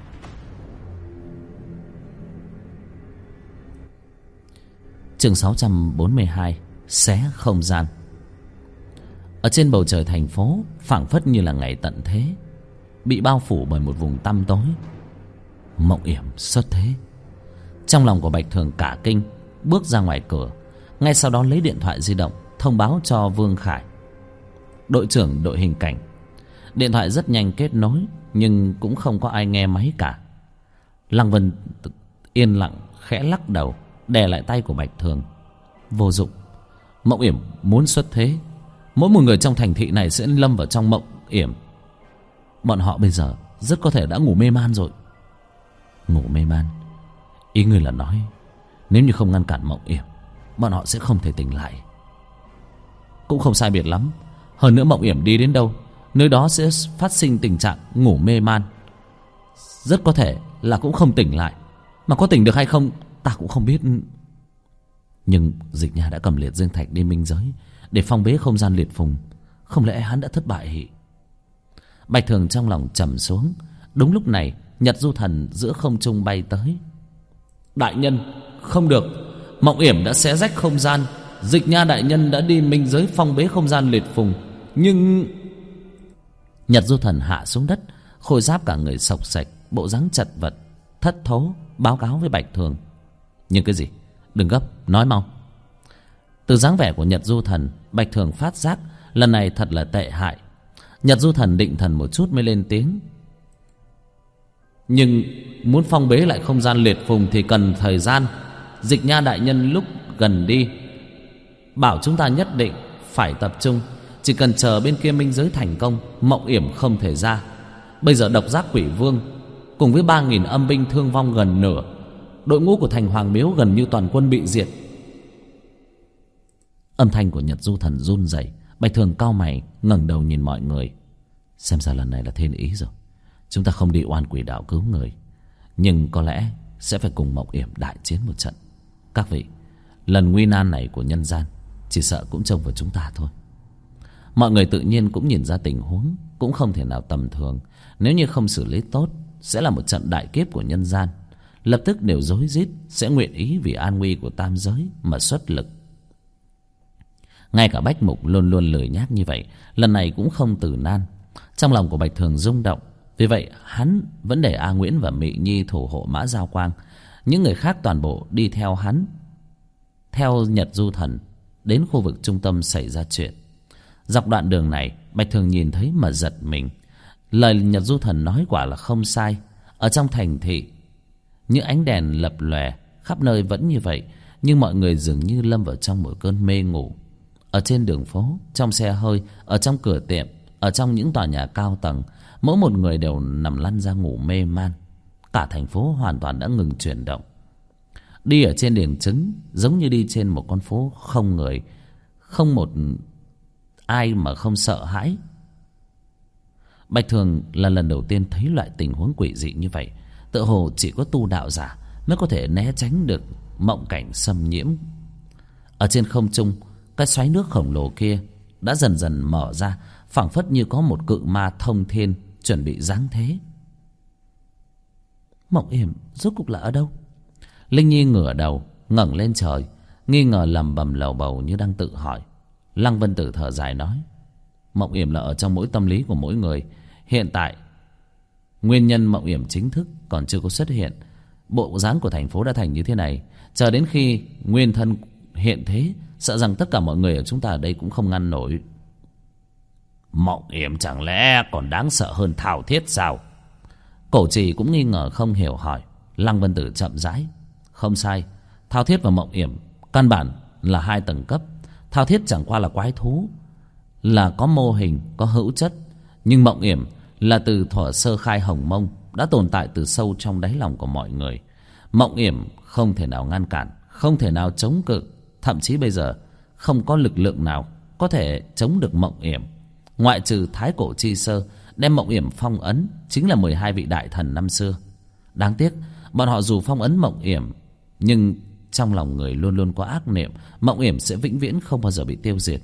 S3: Chương 642, xé không gian. Ở trên bầu trời thành phố, phảng phất như là ngày tận thế, bị bao phủ bởi một vùng tăm tối. Mộng Yểm xuất thế. Trong lòng của Bạch Thường cả kinh, bước ra ngoài cửa, ngay sau đó lấy điện thoại di động thông báo cho Vương Khải, đội trưởng đội hình cảnh. Điện thoại rất nhanh kết nối, nhưng cũng không có ai nghe máy cả. Lăng Vân yên lặng khẽ lắc đầu, đè lại tay của Bạch Thường. Vô dụng, Mộng Yểm muốn xuất thế, mỗi một người trong thành thị này sẽ lâm vào trong Mộng Yểm. Bọn họ bây giờ rất có thể đã ngủ mê man rồi. Ngủ mê man? Ý người là nói nếu như không ngăn cản Mộng Yểm, bọn họ sẽ không thể tỉnh lại. Cũng không sai biệt lắm. Hơn nữa Mộng Yểm đi đến đâu, nơi đó sẽ phát sinh tình trạng ngủ mê man. Rất có thể là cũng không tỉnh lại. Mà có tỉnh được hay không ta cũng không biết. Nhưng Dịch Nha đã cầm liệt dương thạch đi minh giới để phong bế không gian liệt phùng. Không lẽ hắn đã thất bại? Bạch Thường trong lòng trầm xuống. Đúng lúc này Nhật Du Thần giữa không trung bay tới. Đại nhân, không được, Mộng Yểm đã xé rách không gian. Dịch Nha đại nhân đã đi minh giới phong bế không gian liệt phùng. Nhưng... Nhật Du Thần hạ xuống đất, khôi giáp cả người xộc xệch, bộ dáng chật vật, thất thố, báo cáo với Bạch Thường. Nhưng cái gì? Đừng gấp, nói mau. Từ dáng vẻ của Nhật Du Thần, Bạch Thường phát giác lần này thật là tệ hại. Nhật Du Thần định thần một chút mới lên tiếng.
S2: Nhưng muốn phong bế lại không gian liệt phùng thì cần thời gian. Dịch Nha đại nhân lúc gần đi bảo chúng ta nhất định phải tập trung. Chỉ cần chờ bên kia minh giới thành công, Mộng Yểm không thể ra. Bây giờ độc giác quỷ vương cùng với 3.000 âm binh thương vong gần nửa. Đội ngũ của thành Hoàng Miếu gần như toàn quân bị diệt. Âm thanh của Nhật Du Thần run rẩy. Bạch Thường cau mày ngẩng đầu nhìn mọi người. Xem ra lần này là thiên ý rồi. Chúng ta không đi oan quỷ đạo cứu người, nhưng có lẽ sẽ phải cùng Mộng Yểm đại chiến một trận. Các vị, lần nguy nan này của nhân gian chỉ sợ cũng trông vào chúng ta thôi. Mọi người tự nhiên cũng nhìn ra tình huống cũng không thể nào tầm thường. Nếu như không xử lý tốt, sẽ là một trận đại kiếp của nhân gian. Lập tức đều rối rít sẽ nguyện ý vì an nguy của tam giới mà xuất lực. Ngay cả Bách Mục luôn luôn lười nhác như vậy, lần này cũng không từ nan. Trong lòng của Bạch Thường rung động. Vì vậy hắn vẫn để A Nguyễn và Mị Nhi thủ hộ Mã Giao Quang. Những người khác toàn bộ đi theo hắn, theo Nhật Du Thần đến khu vực trung tâm xảy ra chuyện. Dọc đoạn đường này, Bạch Thường nhìn thấy mà giật mình. Lời Nhật Du Thần nói quả là không sai. Ở trong thành thị, những ánh đèn lập lòe khắp nơi vẫn như vậy, nhưng mọi người dường như lâm vào trong một cơn mê ngủ. Ở trên đường phố, trong xe hơi, ở trong cửa tiệm, ở trong những tòa nhà cao tầng, mỗi một người đều nằm lăn ra ngủ mê man. Cả thành phố hoàn toàn đã ngừng chuyển động. Đi ở trên đường trứng giống như đi trên một con phố không người, không một ai mà không sợ hãi. Bạch Thường là lần đầu tiên thấy loại tình huống quỷ dị như vậy. Tựa hồ chỉ có tu đạo giả mới có thể né tránh được mộng cảnh xâm nhiễm. Ở trên không trung, cái xoáy nước khổng lồ kia đã dần dần mở ra, phảng phất như có một cự ma thông thiên chuẩn bị giáng thế. Mộng Yểm rốt cục là ở đâu? Linh Nhi ngửa đầu ngẩng lên trời, nghi ngờ lẩm bẩm lầu bầu như đang tự hỏi. Lăng Vân Tử thở dài nói, Mộng Yểm là ở trong mỗi tâm lý của mỗi người. Hiện tại nguyên nhân Mộng Yểm chính thức còn chưa có xuất hiện. Bộ dáng của thành phố đã thành như thế này, chờ đến khi nguyên thân hiện thế, sợ rằng tất cả mọi người ở chúng ta ở đây cũng không ngăn nổi.
S4: Mộng Yểm chẳng lẽ còn đáng sợ hơn Thao Thiết sao?
S2: Cổ Trì cũng nghi ngờ không hiểu hỏi. Lăng Vân Tử chậm rãi, không sai, Thao Thiết và Mộng Yểm căn bản là hai tầng cấp. Thao Thiết chẳng qua là quái thú, là có mô hình, có hữu chất. Nhưng Mộng Yểm là từ thuở sơ khai Hồng Mông, đã tồn tại từ sâu trong đáy lòng của mọi người. Mộng Yểm không thể nào ngăn cản, không thể nào chống cự. Thậm chí bây giờ không có lực lượng nào có thể chống được Mộng Yểm, ngoại trừ Thái Cổ Chi Sơ đem Mộng Yểm phong ấn, chính là 12 vị đại thần năm xưa. Đáng tiếc bọn họ dù phong ấn Mộng Yểm, nhưng trong lòng người luôn luôn có ác niệm, Mộng Yểm sẽ vĩnh viễn không bao giờ bị tiêu diệt.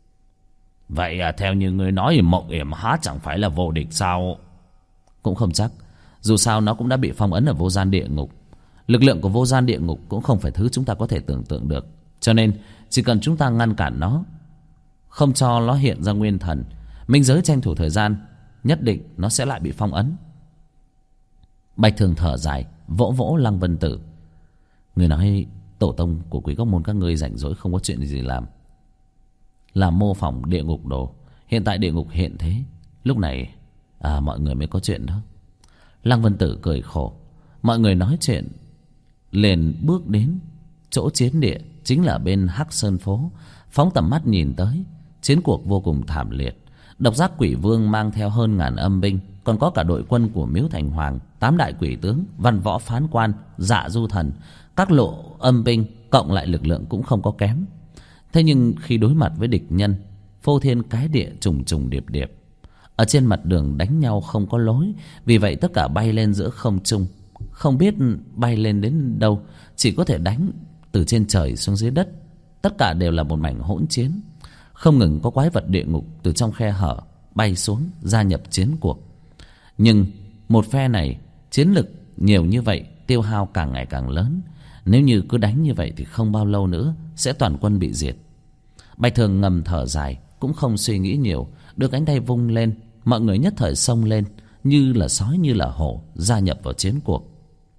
S4: Vậy theo như người nói thì Mộng Yểm há chẳng phải là vô địch sao?
S2: Cũng không chắc. Dù sao nó cũng đã bị phong ấn ở vô gian địa ngục. Lực lượng của vô gian địa ngục cũng không phải thứ chúng ta có thể tưởng tượng được. Cho nên chỉ cần chúng ta ngăn cản nó, không cho nó hiện ra nguyên thần, minh giới tranh thủ thời gian, nhất định nó sẽ lại bị phong ấn. Bạch Thường thở dài, vỗ vỗ Lăng Vân Tử. Người nói tổ tông của Quý Cốc Môn các ngươi rảnh rỗi không có chuyện gì làm mô phỏng địa ngục đồ. Hiện tại địa ngục hiện thế, lúc này mọi người mới có chuyện đó. Lăng Vân Tử cười khổ. Mọi người nói chuyện liền bước đến chỗ chiến địa, chính là bên Hắc Sơn Phố. Phóng tầm mắt nhìn tới, chiến cuộc vô cùng thảm liệt. Độc giác quỷ vương mang theo hơn 1000 âm binh, còn có cả đội quân của Miếu Thành Hoàng, 8 đại quỷ tướng, văn võ phán quan, dạ du thần, các lộ âm binh cộng lại lực lượng cũng không có kém. Thế nhưng khi đối mặt với địch nhân, phô thiên cái địa, trùng trùng điệp điệp, ở trên mặt đường đánh nhau không có lối. Vì vậy tất cả bay lên giữa không trung, không biết bay lên đến đâu, chỉ có thể đánh từ trên trời xuống dưới đất. Tất cả đều là một mảnh hỗn chiến. Không ngừng có quái vật địa ngục từ trong khe hở bay xuống gia nhập chiến cuộc. Nhưng một phe này chiến lực nhiều như vậy, tiêu hao càng ngày càng lớn. Nếu như cứ đánh như vậy thì không bao lâu nữa sẽ toàn quân bị diệt. Bạch Thường ngầm thở dài, cũng không suy nghĩ nhiều, đưa cánh tay vung lên, mọi người nhất thời xông lên, như là sói như là hổ, gia nhập vào chiến cuộc.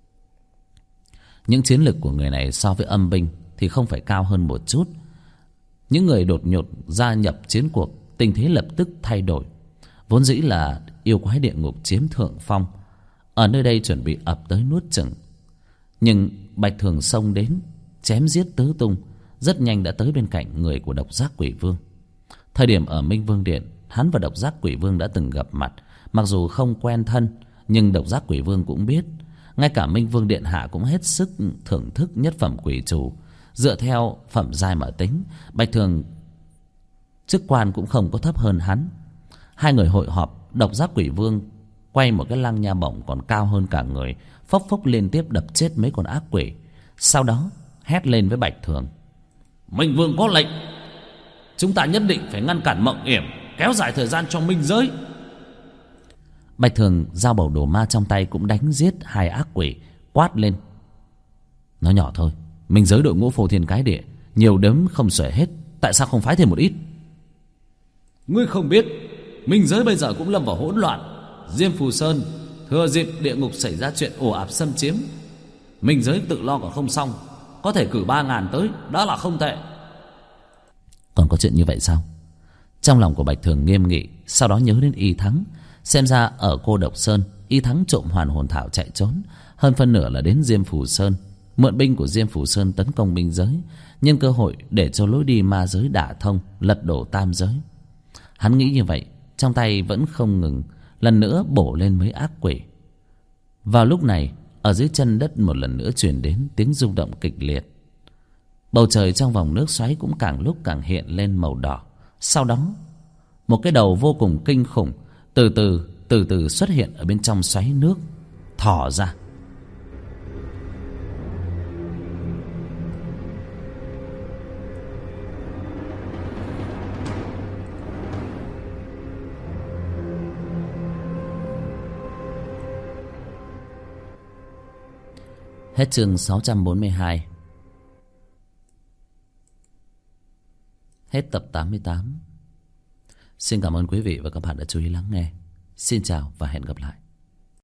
S2: Những chiến lực của người này so với âm binh thì không phải cao hơn một chút. Những người đột nhột gia nhập chiến cuộc, tình thế lập tức thay đổi. Vốn dĩ là yêu quái địa ngục chiếm thượng phong,
S3: ở nơi đây chuẩn bị ập tới nuốt chửng. Nhưng Bạch Thường xông đến, chém giết tứ tung, rất nhanh đã tới bên cạnh người của Độc Giác Quỷ Vương. Thời điểm ở Minh Vương Điện, hắn và Độc Giác Quỷ Vương đã từng gặp mặt. Mặc dù không quen thân, nhưng Độc Giác Quỷ Vương cũng biết. Ngay cả Minh Vương Điện hạ cũng hết sức thưởng thức nhất phẩm quỷ trù. Dựa theo phẩm giai mà tính, Bạch Thường chức quan cũng không có thấp hơn hắn. Hai người hội họp, Độc Giác Quỷ Vương quay một cái lăng nha bổng còn cao hơn cả người, phốc phốc liên tiếp đập chết mấy con ác quỷ. Sau đó hét lên với Bạch Thường:
S4: Minh Vương có lệnh, chúng ta nhất định phải ngăn cản Mộng Yểm, kéo dài thời gian cho minh giới.
S3: Bạch Thường giao bầu đồ ma trong tay cũng đánh giết hai ác quỷ, quát lên: Nói nhỏ thôi, minh giới đội ngũ phô thiên cái địa, nhiều đếm không xuể hết, tại sao không phái thêm một ít?
S4: Ngươi không biết, minh giới bây giờ cũng lâm vào hỗn loạn. Diêm Phù Sơn thừa dịp địa ngục xảy ra chuyện ồ ạt xâm chiếm, minh giới tự lo còn không xong, có thể cử 3.000 tới, đó là không tệ.
S3: Còn có chuyện như vậy sao? Trong lòng của Bạch Thường nghiêm nghị, sau đó nhớ đến Y Thắng. Xem ra ở Cô Độc Sơn, Y Thắng trộm hoàn hồn thảo chạy trốn, hơn phân nửa là đến Diêm Phù Sơn, mượn binh của Diêm Phù Sơn tấn công minh giới, nhân cơ hội để cho lối đi ma giới đả thông, lật đổ tam giới. Hắn nghĩ như vậy, trong tay vẫn không ngừng, lần nữa bổ lên mấy ác quỷ. Vào lúc này, ở dưới chân đất một lần nữa truyền đến tiếng rung động kịch liệt. Bầu trời trong vòng nước xoáy cũng càng lúc càng hiện lên màu đỏ. Sau đó, một cái đầu vô cùng kinh khủng từ từ xuất hiện ở bên trong xoáy nước, thò ra. Hết chương 642. Hết tập 88. Xin cảm ơn quý vị và các bạn đã chú ý lắng nghe. Xin chào và hẹn gặp lại.